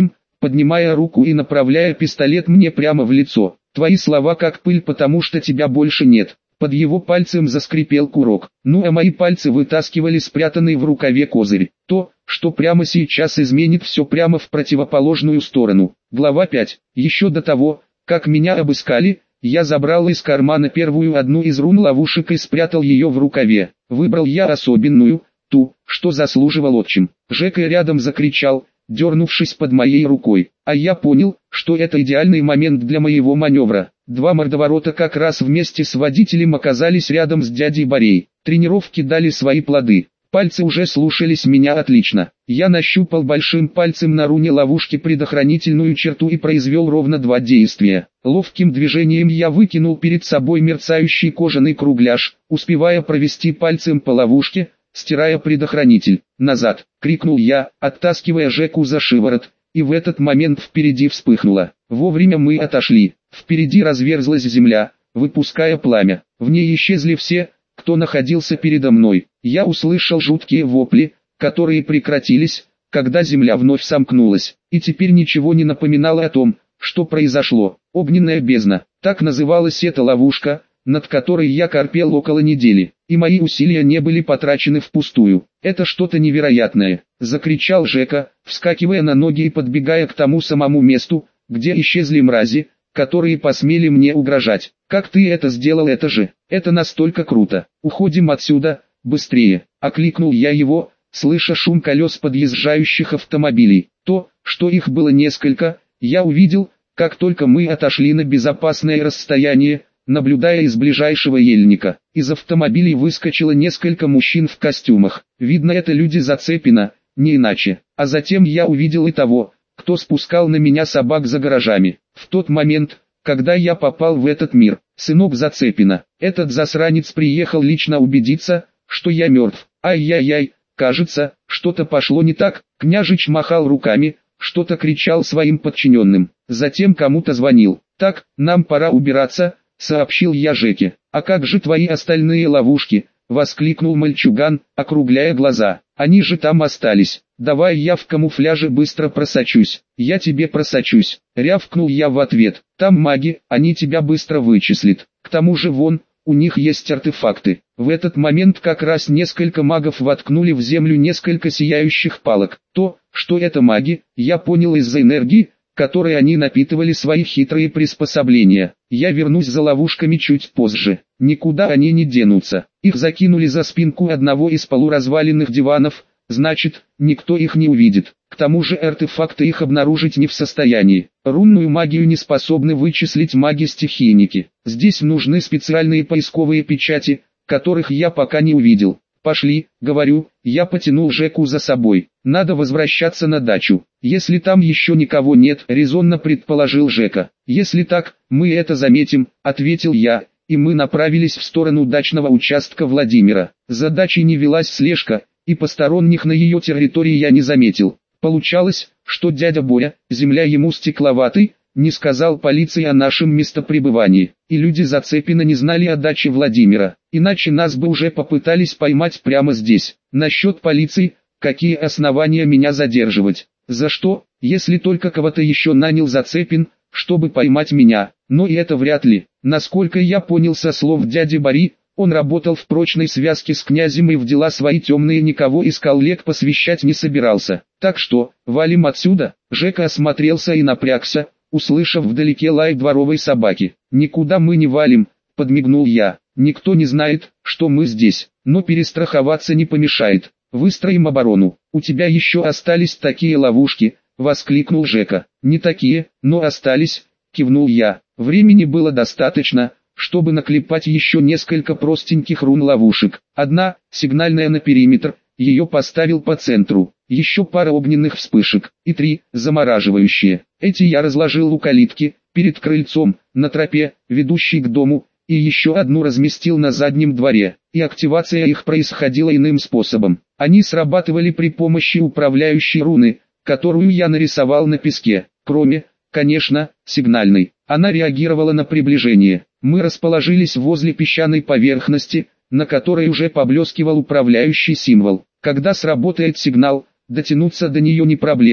поднимая руку и направляя пистолет мне прямо в лицо. «Твои слова как пыль, потому что тебя больше нет». Под его пальцем заскрипел курок. Ну а мои пальцы вытаскивали спрятанный в рукаве козырь. То, что прямо сейчас изменит все прямо в противоположную сторону. Глава пять. Еще до того, как меня обыскали, я забрал из кармана первую одну из рун ловушек и спрятал ее в рукаве. Выбрал я особенную, ту, что заслуживал отчим. Жека рядом закричал, дернувшись под моей рукой. А я понял, что это идеальный момент для моего маневра. Два мордоворота как раз вместе с водителем оказались рядом с дядей Борей. Тренировки дали свои плоды. Пальцы уже слушались меня отлично. Я нащупал большим пальцем на руне ловушки предохранительную черту и произвел ровно два действия. Ловким движением я выкинул перед собой мерцающий кожаный кругляш, успевая провести пальцем по ловушке, стирая предохранитель. «Назад!» — крикнул я, оттаскивая Жеку за шиворот, и в этот момент впереди вспыхнуло. Вовремя мы отошли. Впереди разверзлась земля, выпуская пламя. В ней исчезли все, кто находился передо мной. Я услышал жуткие вопли, которые прекратились, когда земля вновь сомкнулась. И теперь ничего не напоминало о том, что произошло. Огненная бездна. Так называлась эта ловушка, над которой я корпел около недели. И мои усилия не были потрачены впустую. «Это что-то невероятное!» — закричал Жека, вскакивая на ноги и подбегая к тому самому месту, где исчезли мрази, которые посмели мне угрожать. «Как ты это сделал? Это же, это настолько круто! Уходим отсюда, быстрее!» — окликнул я его, слыша шум колес подъезжающих автомобилей. То, что их было несколько, я увидел, как только мы отошли на безопасное расстояние, наблюдая из ближайшего ельника. Из автомобилей выскочило несколько мужчин в костюмах. Видно, это люди Зацепина, не иначе. А затем я увидел и того, кто спускал на меня собак за гаражами. В тот момент, когда я попал в этот мир, сынок Зацепина, этот засранец приехал лично убедиться, что я мертв. Ай-яй-яй, кажется, что-то пошло не так. Княжич махал руками, что-то кричал своим подчиненным, затем кому-то звонил. «Так, нам пора убираться», — сообщил я Жеке. «А как же твои остальные ловушки?» — воскликнул мальчуган, округляя глаза. «Они же там остались. Давай я в камуфляже быстро просочусь». «Я тебе просочусь», — рявкнул я в ответ. «Там маги, они тебя быстро вычислят. К тому же вон, у них есть артефакты». В этот момент как раз несколько магов воткнули в землю несколько сияющих палок. То, что это маги, я понял из-за энергии, которой они напитывали свои хитрые приспособления. Я вернусь за ловушками чуть позже. Никуда они не денутся. Их закинули за спинку одного из полуразваленных диванов, значит, никто их не увидит. К тому же артефакты их обнаружить не в состоянии. Рунную магию не способны вычислить маги-стихийники. Здесь нужны специальные поисковые печати, которых я пока не увидел. «Пошли», — говорю, я потянул Жеку за собой. «Надо возвращаться на дачу. Если там еще никого нет», — резонно предположил Жека. «Если так, мы это заметим», — ответил я, и мы направились в сторону дачного участка Владимира. За дачей не велась слежка, и посторонних на ее территории я не заметил. Получалось, что дядя Боря, земля ему стекловатой, не сказал полиции о нашем местопребывании, и люди Зацепина не знали о даче Владимира, иначе нас бы уже попытались поймать прямо здесь. Насчет полиции, какие основания меня задерживать? За что, если только кого-то еще нанял Зацепин, чтобы поймать меня? Но и это вряд ли. Насколько я понял со слов дяди Бори, он работал в прочной связке с князем и в дела свои темные никого из коллег посвящать не собирался. Так что, валим отсюда. Жека осмотрелся и напрягся, услышав вдалеке лай дворовой собаки. «Никуда мы не валим», — подмигнул я. «Никто не знает, что мы здесь, но перестраховаться не помешает. Выстроим оборону. У тебя еще остались такие ловушки», — воскликнул Жека. «Не такие, но остались», — кивнул я. Времени было достаточно, чтобы наклепать еще несколько простеньких рун-ловушек. Одна, сигнальная на периметр, ее поставил по центру. Еще пара огненных вспышек, и три, замораживающие. Эти я разложил у калитки, перед крыльцом, на тропе, ведущей к дому, и еще одну разместил на заднем дворе, и активация их происходила иным способом. Они срабатывали при помощи управляющей руны, которую я нарисовал на песке, кроме, конечно, сигнальной. Она реагировала на приближение. Мы расположились возле песчаной поверхности, на которой уже поблескивал управляющий символ. Когда сработает сигнал, дотянуться до нее не проблема.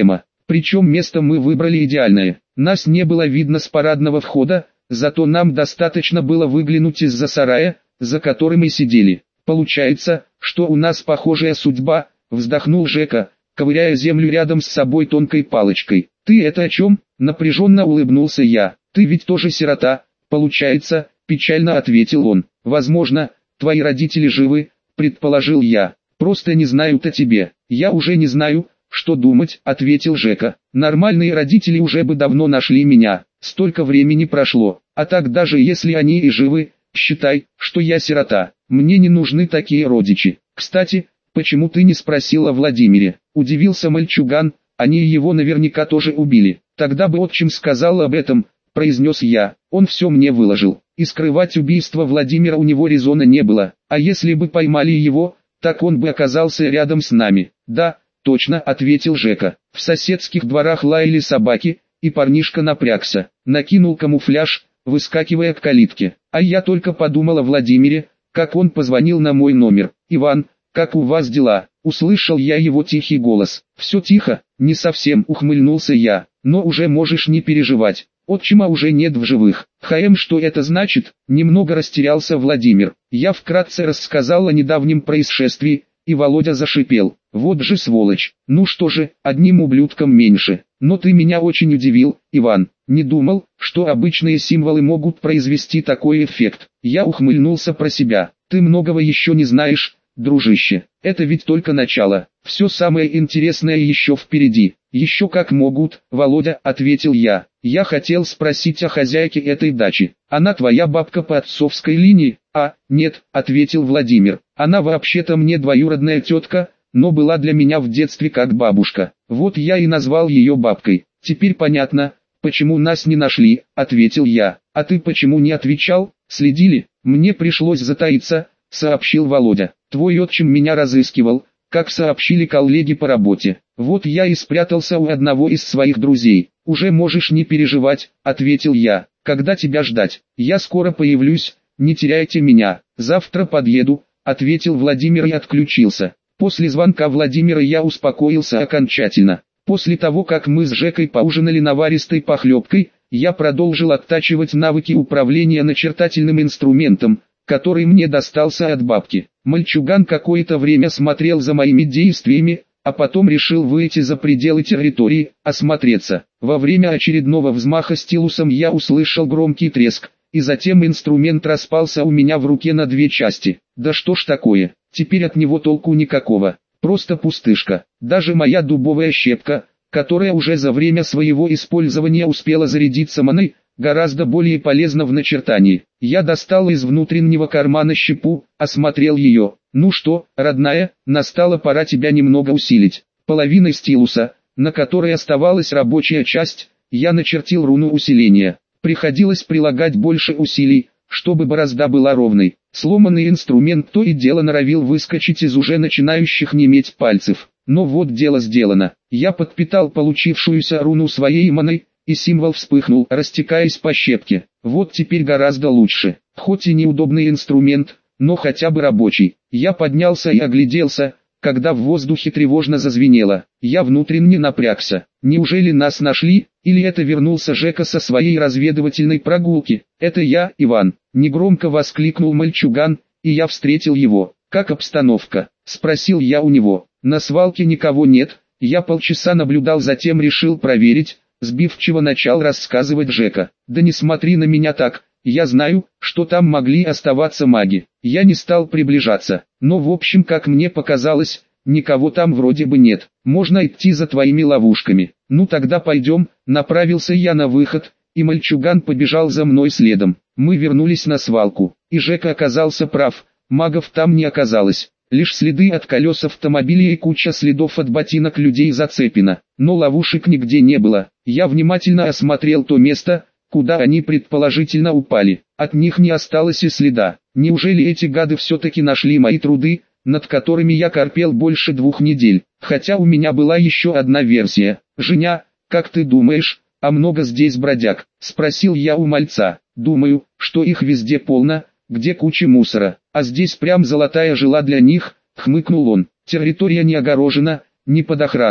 Причем место мы выбрали идеальное. Нас не было видно с парадного входа, зато нам достаточно было выглянуть из-за сарая, за которым мы сидели. Получается, что у нас похожая судьба, вздохнул Жека, ковыряя землю рядом с собой тонкой палочкой. Ты это о чем? Напряженно улыбнулся я. Ты ведь тоже сирота, получается, печально ответил он. Возможно, твои родители живы, предположил я. Просто не знают о тебе. Я уже не знаю, что думать, ответил Жека. Нормальные родители уже бы давно нашли меня. Столько времени прошло. А так даже если они и живы, считай, что я сирота. Мне не нужны такие родичи. Кстати, почему ты не спросил о Владимире? Удивился мальчуган. Они его наверняка тоже убили. Тогда бы отчим сказал об этом, произнес я. Он все мне выложил. И скрывать убийство Владимира у него резона не было. А если бы поймали его, так он бы оказался рядом с нами. Да, точно, ответил Жека. В соседских дворах лаяли собаки, и парнишка напрягся. Накинул камуфляж, выскакивая к калитке. А я только подумал о Владимире, как он позвонил на мой номер. «Иван, как у вас дела?» Услышал я его тихий голос. «Все тихо, не совсем», ухмыльнулся я. «Но уже можешь не переживать. Отчима уже нет в живых». «Хм, что это значит?» Немного растерялся Владимир. Я вкратце рассказал о недавнем происшествии, и Володя зашипел. «Вот же сволочь! Ну что же, одним ублюдком меньше. Но ты меня очень удивил, Иван. Не думал, что обычные символы могут произвести такой эффект». Я ухмыльнулся про себя. «Ты многого еще не знаешь, дружище. Это ведь только начало. Все самое интересное еще впереди». «Еще как могут, Володя», — ответил я. «Я хотел спросить о хозяйке этой дачи. Она твоя бабка по отцовской линии?» «А, нет», — ответил Владимир. «Она вообще-то мне двоюродная тетка, но была для меня в детстве как бабушка. Вот я и назвал ее бабкой. Теперь понятно, почему нас не нашли», — ответил я. «А ты почему не отвечал? Следили?» «Мне пришлось затаиться», — сообщил Володя. «Твой отчим меня разыскивал, как сообщили коллеги по работе. Вот я и спрятался у одного из своих друзей». «Уже можешь не переживать», — ответил я. «Когда тебя ждать? Я скоро появлюсь, не теряйте меня. Завтра подъеду», — ответил Владимир и отключился. После звонка Владимира я успокоился окончательно. После того, как мы с Жекой поужинали наваристой похлебкой, я продолжил оттачивать навыки управления начертательным инструментом, который мне достался от бабки. Мальчуган какое-то время смотрел за моими действиями, а потом решил выйти за пределы территории, осмотреться. Во время очередного взмаха стилусом я услышал громкий треск, и затем инструмент распался у меня в руке на две части. Да что ж такое, теперь от него толку никакого, просто пустышка. Даже моя дубовая щепка, которая уже за время своего использования успела зарядиться маной, гораздо более полезна в начертании. Я достал из внутреннего кармана щепу, осмотрел ее. «Ну что, родная, настала пора тебя немного усилить». Половиной стилуса, на которой оставалась рабочая часть, я начертил руну усиления. Приходилось прилагать больше усилий, чтобы борозда была ровной. Сломанный инструмент то и дело норовил выскочить из уже начинающих неметь пальцев. Но вот дело сделано. Я подпитал получившуюся руну своей маной, и символ вспыхнул, растекаясь по щепке. Вот теперь гораздо лучше. Хоть и неудобный инструмент, но хотя бы рабочий. Я поднялся и огляделся, когда в воздухе тревожно зазвенело. Я внутренне напрягся. Неужели нас нашли, или это вернулся Жека со своей разведывательной прогулки? «Это я, Иван», — негромко воскликнул мальчуган, и я встретил его. «Как обстановка?» — спросил я у него. «На свалке никого нет». Я полчаса наблюдал, затем решил проверить. Сбивчиво начал рассказывать Жека. «Да не смотри на меня так, я знаю, что там могли оставаться маги». Я не стал приближаться, но в общем, как мне показалось, никого там вроде бы нет. «Можно идти за твоими ловушками». «Ну тогда пойдем», направился я на выход, и мальчуган побежал за мной следом. Мы вернулись на свалку, и Жека оказался прав, магов там не оказалось. Лишь следы от колес автомобиля и куча следов от ботинок людей зацепено, но ловушек нигде не было. Я внимательно осмотрел то место, куда они предположительно упали. От них не осталось и следа. Неужели эти гады все-таки нашли мои труды, над которыми я корпел больше двух недель? Хотя у меня была еще одна версия. «Женя, как ты думаешь, а много здесь бродяг?» — спросил я у мальца. «Думаю, что их везде полно, где куча мусора, а здесь прям золотая жила для них», — хмыкнул он. «Территория не огорожена, не под охраной,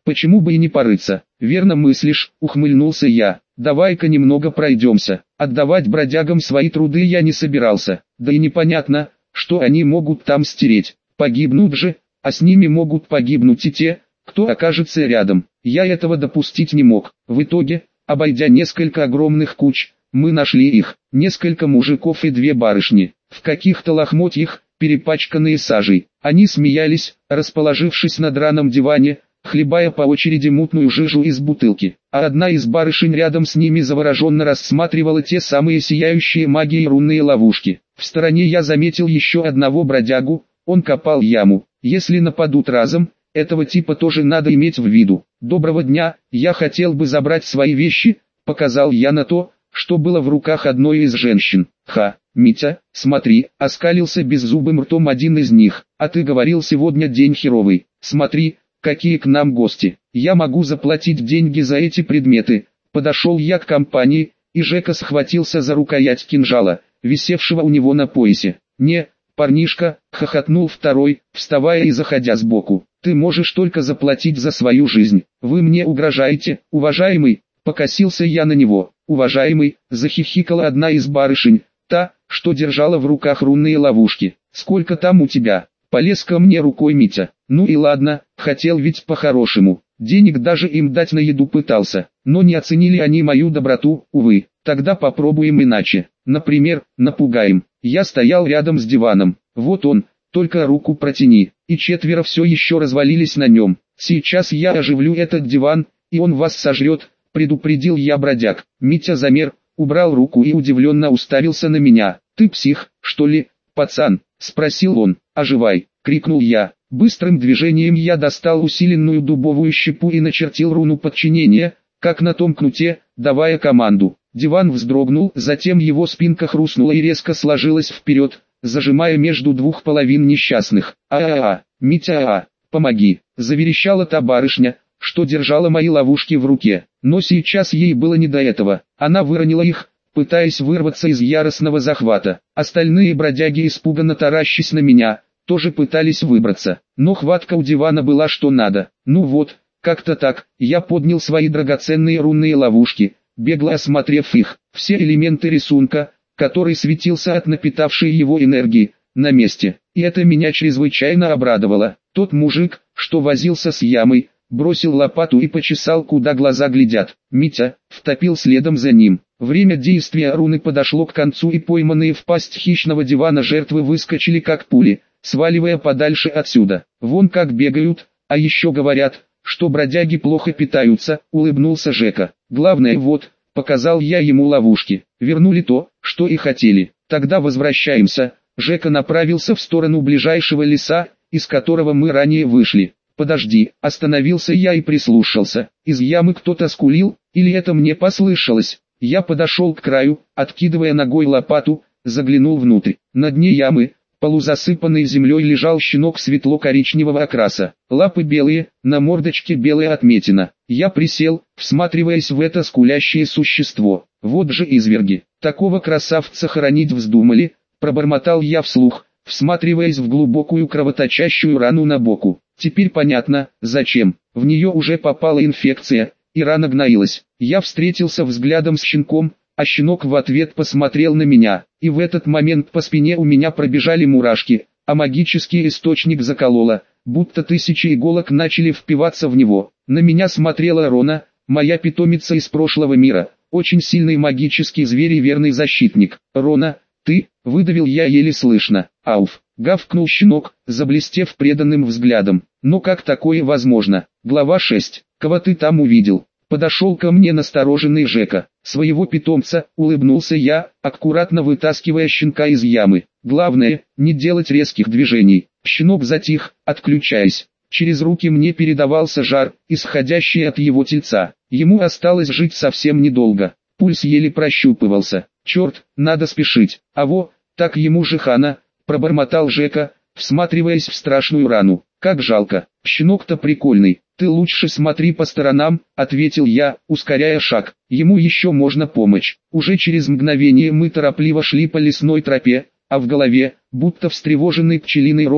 почему бы и не порыться? Верно мыслишь, ухмыльнулся я. Давай-ка немного пройдемся. Отдавать бродягам свои труды я не собирался, да и непонятно, что они могут там стереть. Погибнут же, а с ними могут погибнуть и те, кто окажется рядом. Я этого допустить не мог. В итоге, обойдя несколько огромных куч, мы нашли их, несколько мужиков и две барышни, в каких-то лохмотьях, перепачканные сажей. Они смеялись, расположившись на драном диване, хлебая по очереди мутную жижу из бутылки, а одна из барышень рядом с ними завороженно рассматривала те самые сияющие магией рунные ловушки. В стороне я заметил еще одного бродягу, он копал яму. Если нападут разом, этого типа тоже надо иметь в виду. «Доброго дня, я хотел бы забрать свои вещи», — показал я на то, что было в руках одной из женщин. «Ха, Митя, смотри», — оскалился беззубым ртом один из них, «а ты говорил, сегодня день херовый. Смотри, какие к нам гости. Я могу заплатить деньги за эти предметы». Подошел я к компании, и Жека схватился за рукоять кинжала, висевшего у него на поясе. «Не, парнишка», — хохотнул второй, вставая и заходя сбоку, «ты можешь только заплатить за свою жизнь. Вы мне угрожаете, уважаемый?» Покосился я на него. «Уважаемый», — захихикала одна из барышень, та, что держала в руках рунные ловушки. «Сколько там у тебя?» Полез ко мне рукой Митя. «Ну и ладно, хотел ведь по-хорошему. Денег даже им дать на еду пытался, но не оценили они мою доброту, увы. Тогда попробуем иначе. Например, напугаем». Я стоял рядом с диваном. «Вот он, только руку протяни». И четверо все еще развалились на нем. «Сейчас я оживлю этот диван, и он вас сожрет», — предупредил я бродяг. Митя замер, убрал руку и удивленно уставился на меня. «Ты псих, что ли, пацан?» — спросил он. «Оживай!» — крикнул я. Быстрым движением я достал усиленную дубовую щепу и начертил руну подчинения, как на том кнуте, давая команду. Диван вздрогнул, затем его спинка хрустнула и резко сложилась вперед, зажимая между двух половин несчастных. «А-а-а, Митя, а, помоги!» — заверещала та барышня, что держала мои ловушки в руке. Но сейчас ей было не до этого. Она выронила их, пытаясь вырваться из яростного захвата. Остальные бродяги, испуганно таращась на меня, тоже пытались выбраться. Но хватка у дивана была что надо. Ну вот, как-то так, я поднял свои драгоценные рунные ловушки, бегло осмотрев их. Все элементы рисунка, который светился от напитавшей его энергии, на месте. И это меня чрезвычайно обрадовало. Тот мужик, что возился с ямой, бросил лопату и почесал, куда глаза глядят. Митя втопил следом за ним. Время действия руны подошло к концу, и пойманные в пасть хищного дивана жертвы выскочили как пули, сваливая подальше отсюда. «Вон как бегают, а еще говорят, что бродяги плохо питаются», — улыбнулся Жека. «Главное вот», — показал я ему ловушки, — «вернули то, что и хотели. Тогда возвращаемся». Жека направился в сторону ближайшего леса, из которого мы ранее вышли. «Подожди», — остановился я и прислушался. Из ямы кто-то скулил, или это мне послышалось? Я подошел к краю, откидывая ногой лопату, заглянул внутрь. На дне ямы, полузасыпанной землей, лежал щенок светло-коричневого окраса. Лапы белые, на мордочке белая отметина. Я присел, всматриваясь в это скулящее существо. Вот же изверги. Такого красавца хоронить вздумали, пробормотал я вслух, всматриваясь в глубокую кровоточащую рану на боку. Теперь понятно, зачем. В нее уже попала инфекция, и рана гноилась. Я встретился взглядом с щенком, а щенок в ответ посмотрел на меня. И в этот момент по спине у меня пробежали мурашки, а магический источник закололо, будто тысячи иголок начали впиваться в него. На меня смотрела Рона, моя питомица из прошлого мира, очень сильный магический зверь и верный защитник. «Рона, ты?» — выдавил я еле слышно. «Ауф!» — гавкнул щенок, заблестев преданным взглядом. «Но как такое возможно?» Глава шесть. «Кого ты там увидел?» Подошел ко мне настороженный Жека. «Своего питомца», — улыбнулся я, аккуратно вытаскивая щенка из ямы. «Главное, не делать резких движений». Щенок затих, отключаясь. Через руки мне передавался жар, исходящий от его тельца. Ему осталось жить совсем недолго. Пульс еле прощупывался. «Черт, надо спешить». «А во, так ему же хана», — пробормотал Жека, всматриваясь в страшную рану. «Как жалко, щенок-то прикольный». «Ты лучше смотри по сторонам», — ответил я, ускоряя шаг. «Ему еще можно помочь». Уже через мгновение мы торопливо шли по лесной тропе, а в голове, будто встревоженный пчелиный рой,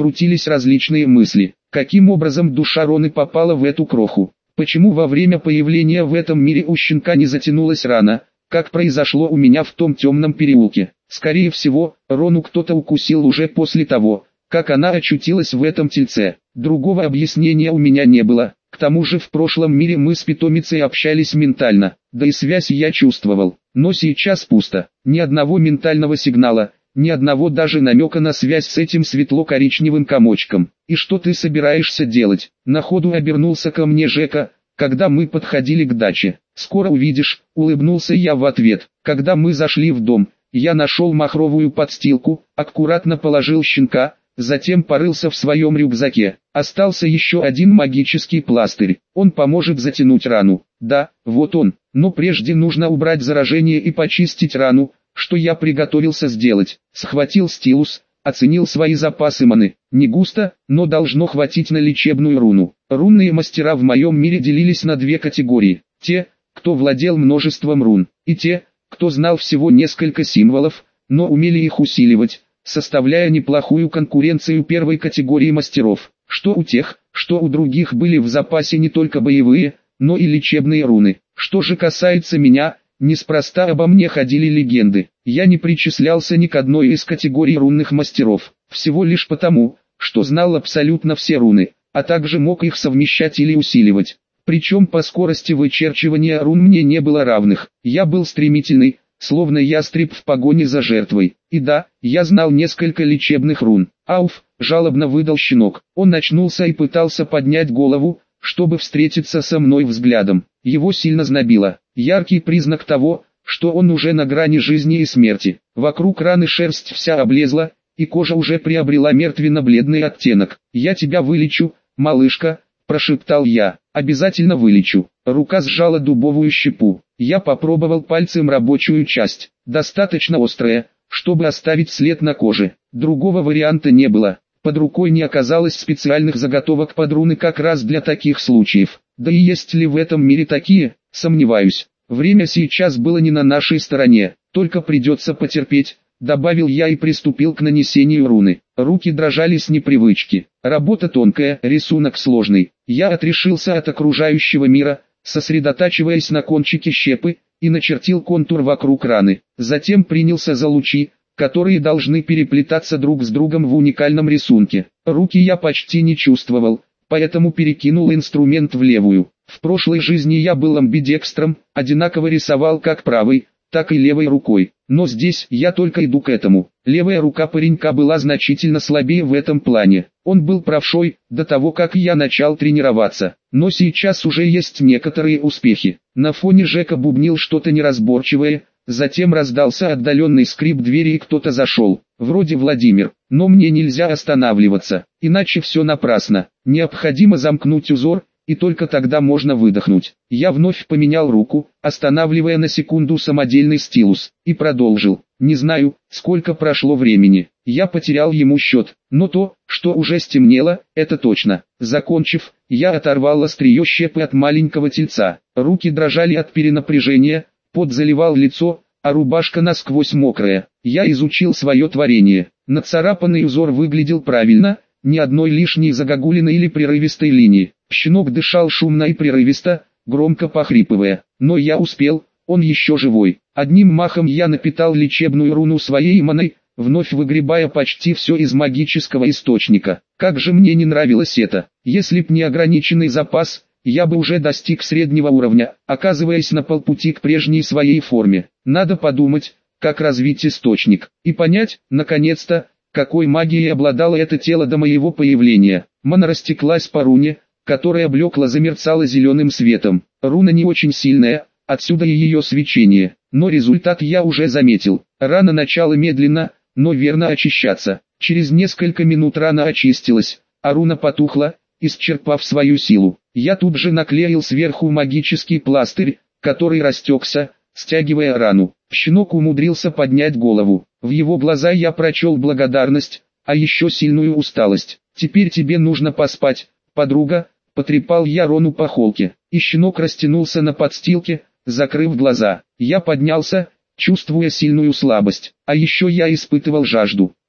крутились различные мысли. Каким образом душа Роны попала в эту кроху? Почему во время появления в этом мире у щенка не затянулась рана, как произошло у меня в том темном переулке? Скорее всего, Рону кто-то укусил уже после того, как она очутилась в этом тельце. Другого объяснения у меня не было. К тому же в прошлом мире мы с питомицей общались ментально, да и связь я чувствовал. Но сейчас пусто. Ни одного ментального сигнала, ни одного даже намека на связь с этим светло-коричневым комочком. «И что ты собираешься делать?» На ходу обернулся ко мне Жека, когда мы подходили к даче. «Скоро увидишь», улыбнулся я в ответ. Когда мы зашли в дом, я нашел махровую подстилку, аккуратно положил щенка, затем порылся в своем рюкзаке. Остался еще один магический пластырь. Он поможет затянуть рану. Да, вот он. Но прежде нужно убрать заражение и почистить рану, что я приготовился сделать. Схватил стилус, оценил свои запасы маны. Не густо, но должно хватить на лечебную руну. Рунные мастера в моем мире делились на две категории. Те, кто владел множеством рун, и те, кто знал всего несколько символов, но умели их усиливать, составляя неплохую конкуренцию первой категории мастеров. Что у тех, что у других были в запасе не только боевые, но и лечебные руны. Что же касается меня, неспроста обо мне ходили легенды. Я не причислялся ни к одной из категорий рунных мастеров, всего лишь потому, что знал абсолютно все руны, а также мог их совмещать или усиливать. Причем по скорости вычерчивания рун мне не было равных. Я был стремительный, словно ястреб в погоне за жертвой. И да, я знал несколько лечебных рун. «Ауф!» – жалобно выдал щенок. Он очнулся и пытался поднять голову, чтобы встретиться со мной взглядом. Его сильно знобило. Яркий признак того, что он уже на грани жизни и смерти. Вокруг раны шерсть вся облезла, и кожа уже приобрела мертвенно-бледный оттенок. «Я тебя вылечу, малышка», – прошептал я. «Обязательно вылечу». Рука сжала дубовую щепу. Я попробовал пальцем рабочую часть. Достаточно острая, чтобы оставить след на коже. Другого варианта не было. Под рукой не оказалось специальных заготовок под руны как раз для таких случаев. Да и есть ли в этом мире такие, сомневаюсь. Время сейчас было не на нашей стороне, только придется потерпеть, добавил я и приступил к нанесению руны. Руки дрожали с непривычки. Работа тонкая, рисунок сложный. Я отрешился от окружающего мира, сосредотачиваясь на кончике щепы, и начертил контур вокруг раны. Затем принялся за лучи, которые должны переплетаться друг с другом в уникальном рисунке. Руки я почти не чувствовал, поэтому перекинул инструмент в левую. В прошлой жизни я был амбидекстром, одинаково рисовал как правой, так и левой рукой. Но здесь я только иду к этому. Левая рука паренька была значительно слабее в этом плане. Он был правшой, до того как я начал тренироваться. Но сейчас уже есть некоторые успехи. На фоне Жека бубнил что-то неразборчивое, затем раздался отдаленный скрип двери и кто-то зашел. Вроде Владимир, но мне нельзя останавливаться, иначе все напрасно. Необходимо замкнуть узор, и только тогда можно выдохнуть. Я вновь поменял руку, останавливая на секунду самодельный стилус, и продолжил. Не знаю, сколько прошло времени, я потерял ему счет, но то, что уже стемнело, это точно. Закончив, я оторвал острие щепы от маленького тельца. Руки дрожали от перенапряжения, пот заливал лицо, а рубашка насквозь мокрая. Я изучил свое творение. Нацарапанный узор выглядел правильно, ни одной лишней загогулины или прерывистой линии. Щенок дышал шумно и прерывисто, громко похрипывая. Но я успел, он еще живой. Одним махом я напитал лечебную руну своей маной, вновь выгребая почти все из магического источника. Как же мне не нравилось это. Если б не ограниченный запас, я бы уже достиг среднего уровня, оказываясь на полпути к прежней своей форме. Надо подумать, как развить источник, и понять, наконец-то, какой магией обладало это тело до моего появления. Мана растеклась по руне, которая блекло замерцала зеленым светом. Руна не очень сильная, отсюда и ее свечение, но результат я уже заметил. Рана начала медленно, но верно очищаться. Через несколько минут рана очистилась, а руна потухла, исчерпав свою силу. Я тут же наклеил сверху магический пластырь, который растекся, стягивая рану. Щенок умудрился поднять голову. В его глаза я прочел благодарность, а еще сильную усталость. «Теперь тебе нужно поспать, подруга», — потрепал я Рону по холке. И щенок растянулся на подстилке, закрыв глаза. Я поднялся, чувствуя сильную слабость. А еще я испытывал жажду.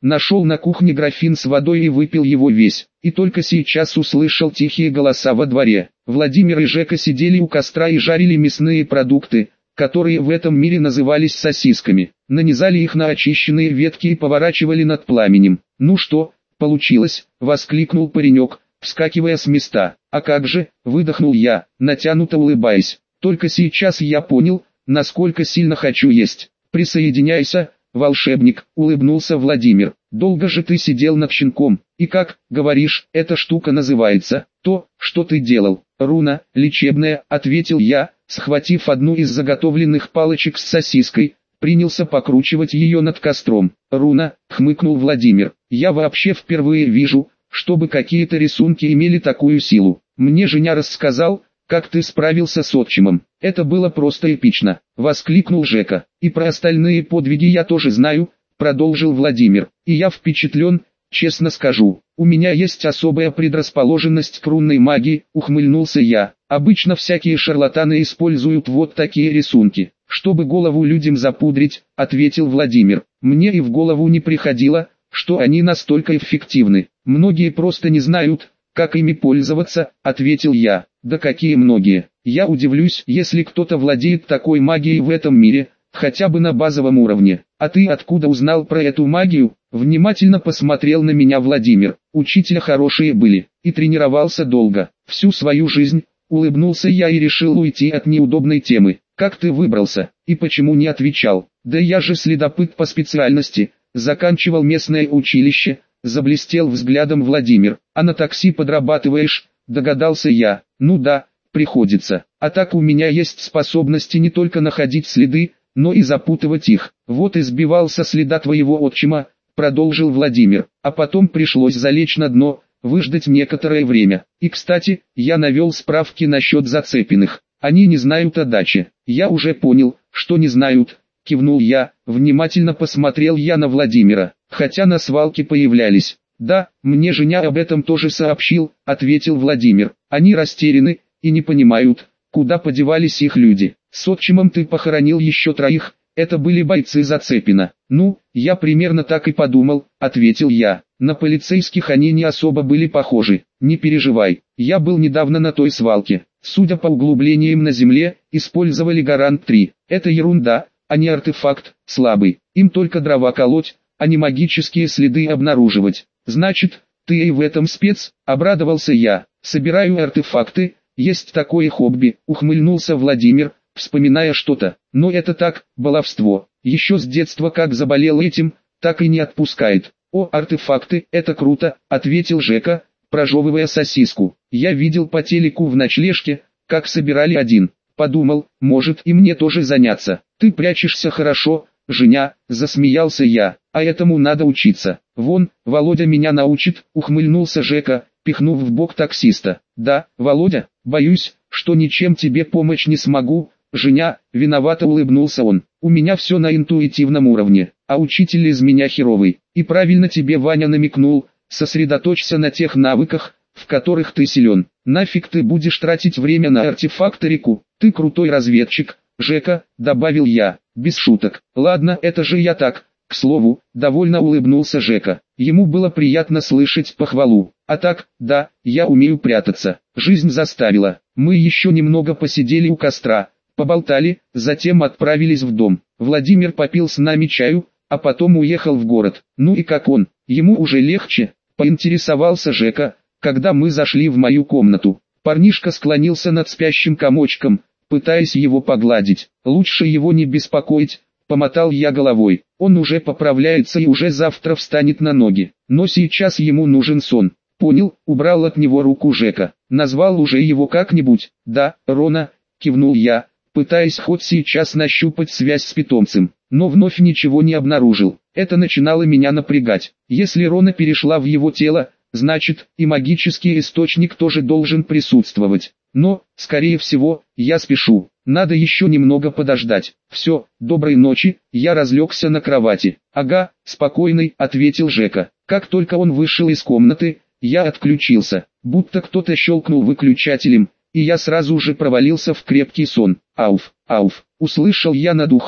Нашел на кухне графин с водой и выпил его весь. И только сейчас услышал тихие голоса во дворе. Владимир и Жека сидели у костра и жарили мясные продукты, которые в этом мире назывались сосисками. Нанизали их на очищенные ветки и поворачивали над пламенем. «Ну что, получилось?» — воскликнул паренек, вскакивая с места. «А как же?» — выдохнул я, натянуто улыбаясь. «Только сейчас я понял, насколько сильно хочу есть». «Присоединяйся, волшебник», — улыбнулся Владимир. «Долго же ты сидел над щенком, и как, говоришь, эта штука называется?» «То, что ты делал». «Руна, лечебная», — ответил я, схватив одну из заготовленных палочек с сосиской, принялся покручивать ее над костром. «Руна», — хмыкнул Владимир, — «я вообще впервые вижу, чтобы какие-то рисунки имели такую силу. Мне Женя рассказал, как ты справился с отчимом. Это было просто эпично», — воскликнул Жека. «И про остальные подвиги я тоже знаю», — продолжил Владимир. «И я впечатлен, честно скажу. У меня есть особая предрасположенность к рунной магии», — ухмыльнулся я. «Обычно всякие шарлатаны используют вот такие рисунки, чтобы голову людям запудрить», — ответил Владимир. «Мне и в голову не приходило, что они настолько эффективны. Многие просто не знают, как ими пользоваться», — ответил я. «Да какие многие? Я удивлюсь, если кто-то владеет такой магией в этом мире, хотя бы на базовом уровне. А ты откуда узнал про эту магию?» Внимательно посмотрел на меня Владимир. «Учителя хорошие были, и тренировался долго, всю свою жизнь», — улыбнулся я и решил уйти от неудобной темы. «Как ты выбрался, и почему не отвечал?» «Да я же следопыт по специальности, заканчивал местное училище», — заблестел взглядом Владимир. «А на такси подрабатываешь?» — догадался я. «Ну да, приходится. А так у меня есть способности не только находить следы, но и запутывать их. Вот и сбивал со следа твоего отчима», — продолжил Владимир. «А потом пришлось залечь на дно, выждать некоторое время. И кстати, я навел справки насчет Зацепиных. Они не знают о даче». «Я уже понял, что не знают», — кивнул я. Внимательно посмотрел я на Владимира. «Хотя на свалке появлялись». «Да, мне Женя об этом тоже сообщил», — ответил Владимир. «Они растеряны и не понимают, куда подевались их люди. С отчимом ты похоронил еще троих, это были бойцы Зацепина». «Ну, я примерно так и подумал», — ответил я. «На полицейских они не особо были похожи. Не переживай, я был недавно на той свалке. Судя по углублениям на земле, использовали Гарант три. Это ерунда, а не артефакт, слабый. Им только дрова колоть, а не магические следы обнаруживать». «Значит, ты и в этом спец?» — обрадовался я. «Собираю артефакты, есть такое хобби», — ухмыльнулся Владимир, вспоминая что-то. «Но это так, баловство. Еще с детства как заболел этим, так и не отпускает». «О, артефакты, это круто», — ответил Жека, прожевывая сосиску. «Я видел по телеку в ночлежке, как собирали один. Подумал, может и мне тоже заняться». «Ты прячешься хорошо, Женя», — засмеялся я, — «а этому надо учиться. Вон, Володя меня научит», — ухмыльнулся Жека, пихнув в бок таксиста. «Да, Володя, боюсь, что ничем тебе помочь не смогу, Женя», — виновато улыбнулся он. «У меня все на интуитивном уровне, а учитель из меня херовый. И правильно тебе Ваня намекнул, сосредоточься на тех навыках, в которых ты силен. Нафиг ты будешь тратить время на артефакторику, ты крутой разведчик, Жека», — добавил я, без шуток. «Ладно, это же я так, к слову», — довольно улыбнулся Жека. Ему было приятно слышать похвалу. «А так, да, я умею прятаться. Жизнь заставила». Мы еще немного посидели у костра, поболтали, затем отправились в дом. Владимир попил с нами чаю, а потом уехал в город. «Ну и как он? Ему уже легче?» — поинтересовался Жека, когда мы зашли в мою комнату. Парнишка склонился над спящим комочком, пытаясь его погладить. «Лучше его не беспокоить», — помотал я головой. «Он уже поправляется и уже завтра встанет на ноги. Но сейчас ему нужен сон». «Понял», — убрал от него руку Жека. «Назвал уже его как-нибудь?» «Да, Рона», — кивнул я, пытаясь хоть сейчас нащупать связь с питомцем. Но вновь ничего не обнаружил. Это начинало меня напрягать. Если Рона перешла в его тело, значит, и магический источник тоже должен присутствовать. Но, скорее всего, я спешу. Надо еще немного подождать. «Все, доброй ночи», я разлегся на кровати. «Ага, спокойный», — ответил Жека. Как только он вышел из комнаты, я отключился, будто кто-то щелкнул выключателем, и я сразу же провалился в крепкий сон. «Ауф, ауф», услышал я над ухом,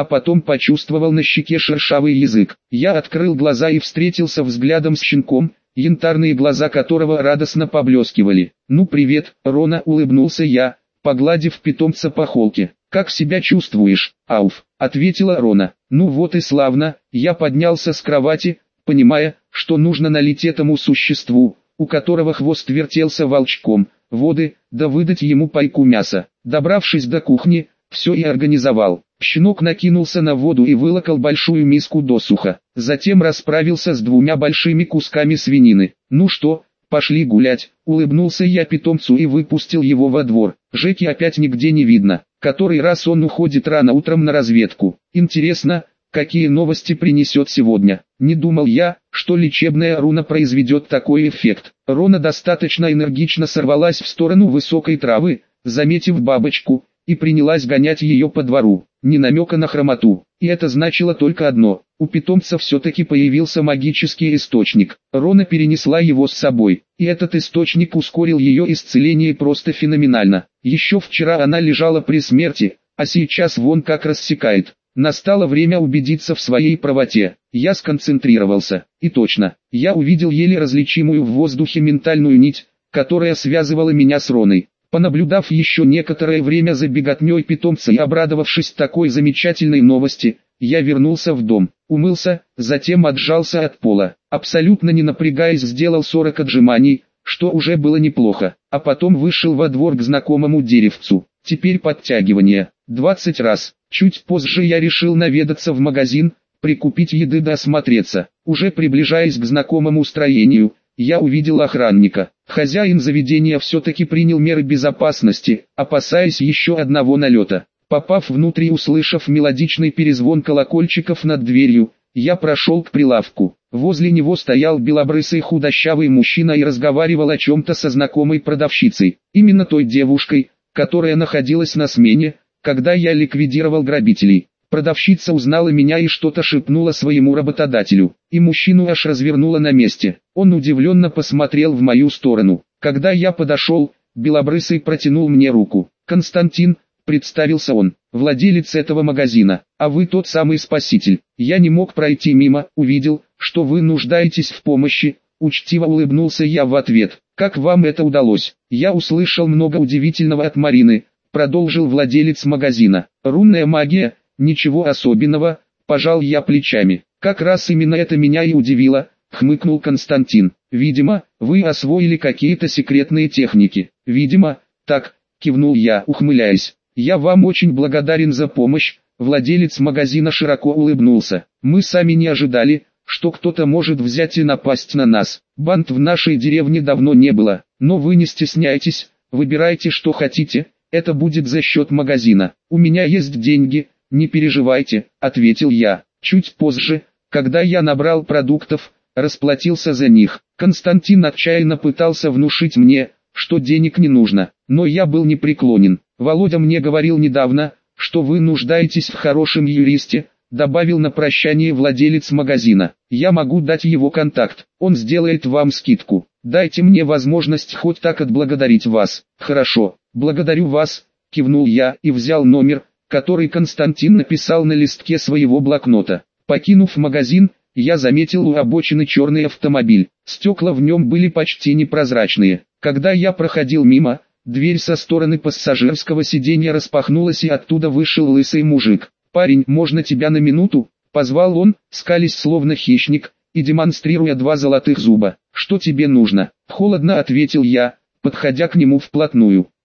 а потом почувствовал на щеке шершавый язык. Я открыл глаза и встретился взглядом с щенком, янтарные глаза которого радостно поблескивали. «Ну привет, Рона», — улыбнулся я, погладив питомца по холке. «Как себя чувствуешь, Ауф?» — ответила Рона. «Ну вот и славно». Я поднялся с кровати, понимая, что нужно налить этому существу, у которого хвост вертелся волчком, воды, да выдать ему пайку мяса. Добравшись до кухни, все и организовал. Щенок накинулся на воду и вылокал большую миску досуха. Затем расправился с двумя большими кусками свинины. «Ну что, пошли гулять», — улыбнулся я питомцу и выпустил его во двор. Жеки опять нигде не видно. Который раз он уходит рано утром на разведку. Интересно, какие новости принесет сегодня. Не думал я, что лечебная руна произведет такой эффект. Рона достаточно энергично сорвалась в сторону высокой травы, заметив бабочку, и принялась гонять ее по двору. Ни намека на хромоту. И это значило только одно: у питомца все-таки появился магический источник. Рона перенесла его с собой, и этот источник ускорил ее исцеление просто феноменально. Еще вчера она лежала при смерти, а сейчас вон как рассекает. Настало время убедиться в своей правоте. Я сконцентрировался, и точно, я увидел еле различимую в воздухе ментальную нить, которая связывала меня с Роной. Понаблюдав еще некоторое время за беготней питомца и обрадовавшись такой замечательной новости, я вернулся в дом, умылся, затем отжался от пола, абсолютно не напрягаясь сделал сорок отжиманий, что уже было неплохо, а потом вышел во двор к знакомому деревцу. Теперь подтягивание, двадцать раз. Чуть позже я решил наведаться в магазин, прикупить еды да осмотреться. Уже приближаясь к знакомому строению, я увидел охранника. Хозяин заведения все-таки принял меры безопасности, опасаясь еще одного налета. Попав внутрь и услышав мелодичный перезвон колокольчиков над дверью, я прошел к прилавку. Возле него стоял белобрысый худощавый мужчина и разговаривал о чем-то со знакомой продавщицей. Именно той девушкой, которая находилась на смене, когда я ликвидировал грабителей. Продавщица узнала меня и что-то шепнула своему работодателю, и мужчину аж развернуло на месте. Он удивленно посмотрел в мою сторону. Когда я подошел, белобрысый протянул мне руку. «Константин», — представился он, — «владелец этого магазина, а вы тот самый спаситель». Я не мог пройти мимо, увидел, что вы нуждаетесь в помощи, учтиво улыбнулся я в ответ. «Как вам это удалось?» «Я услышал много удивительного от Марины», — продолжил владелец магазина. «Рунная магия, ничего особенного», — пожал я плечами. «Как раз именно это меня и удивило», — хмыкнул Константин. «Видимо, вы освоили какие-то секретные техники». «Видимо, так», — кивнул я, ухмыляясь. «Я вам очень благодарен за помощь», — владелец магазина широко улыбнулся. «Мы сами не ожидали, что кто-то может взять и напасть на нас. Банд в нашей деревне давно не было, но вы не стесняйтесь, выбирайте что хотите, это будет за счет магазина. У меня есть деньги, не переживайте», — ответил я. Чуть позже, когда я набрал продуктов, расплатился за них. Константин отчаянно пытался внушить мне, что денег не нужно, но я был непреклонен. «Володя мне говорил недавно, что вы нуждаетесь в хорошем юристе», — добавил на прощание владелец магазина. «Я могу дать его контакт, он сделает вам скидку. Дайте мне возможность хоть так отблагодарить вас». «Хорошо, благодарю вас», — кивнул я и взял номер, который Константин написал на листке своего блокнота. Покинув магазин, я заметил у обочины черный автомобиль. Стекла в нем были почти непрозрачные. Когда я проходил мимо, дверь со стороны пассажирского сиденья распахнулась и оттуда вышел лысый мужик. «Парень, можно тебя на минуту?» — позвал он, скалясь словно хищник, и демонстрируя два золотых зуба. «Что тебе нужно?» — холодно ответил я, подходя к нему вплотную.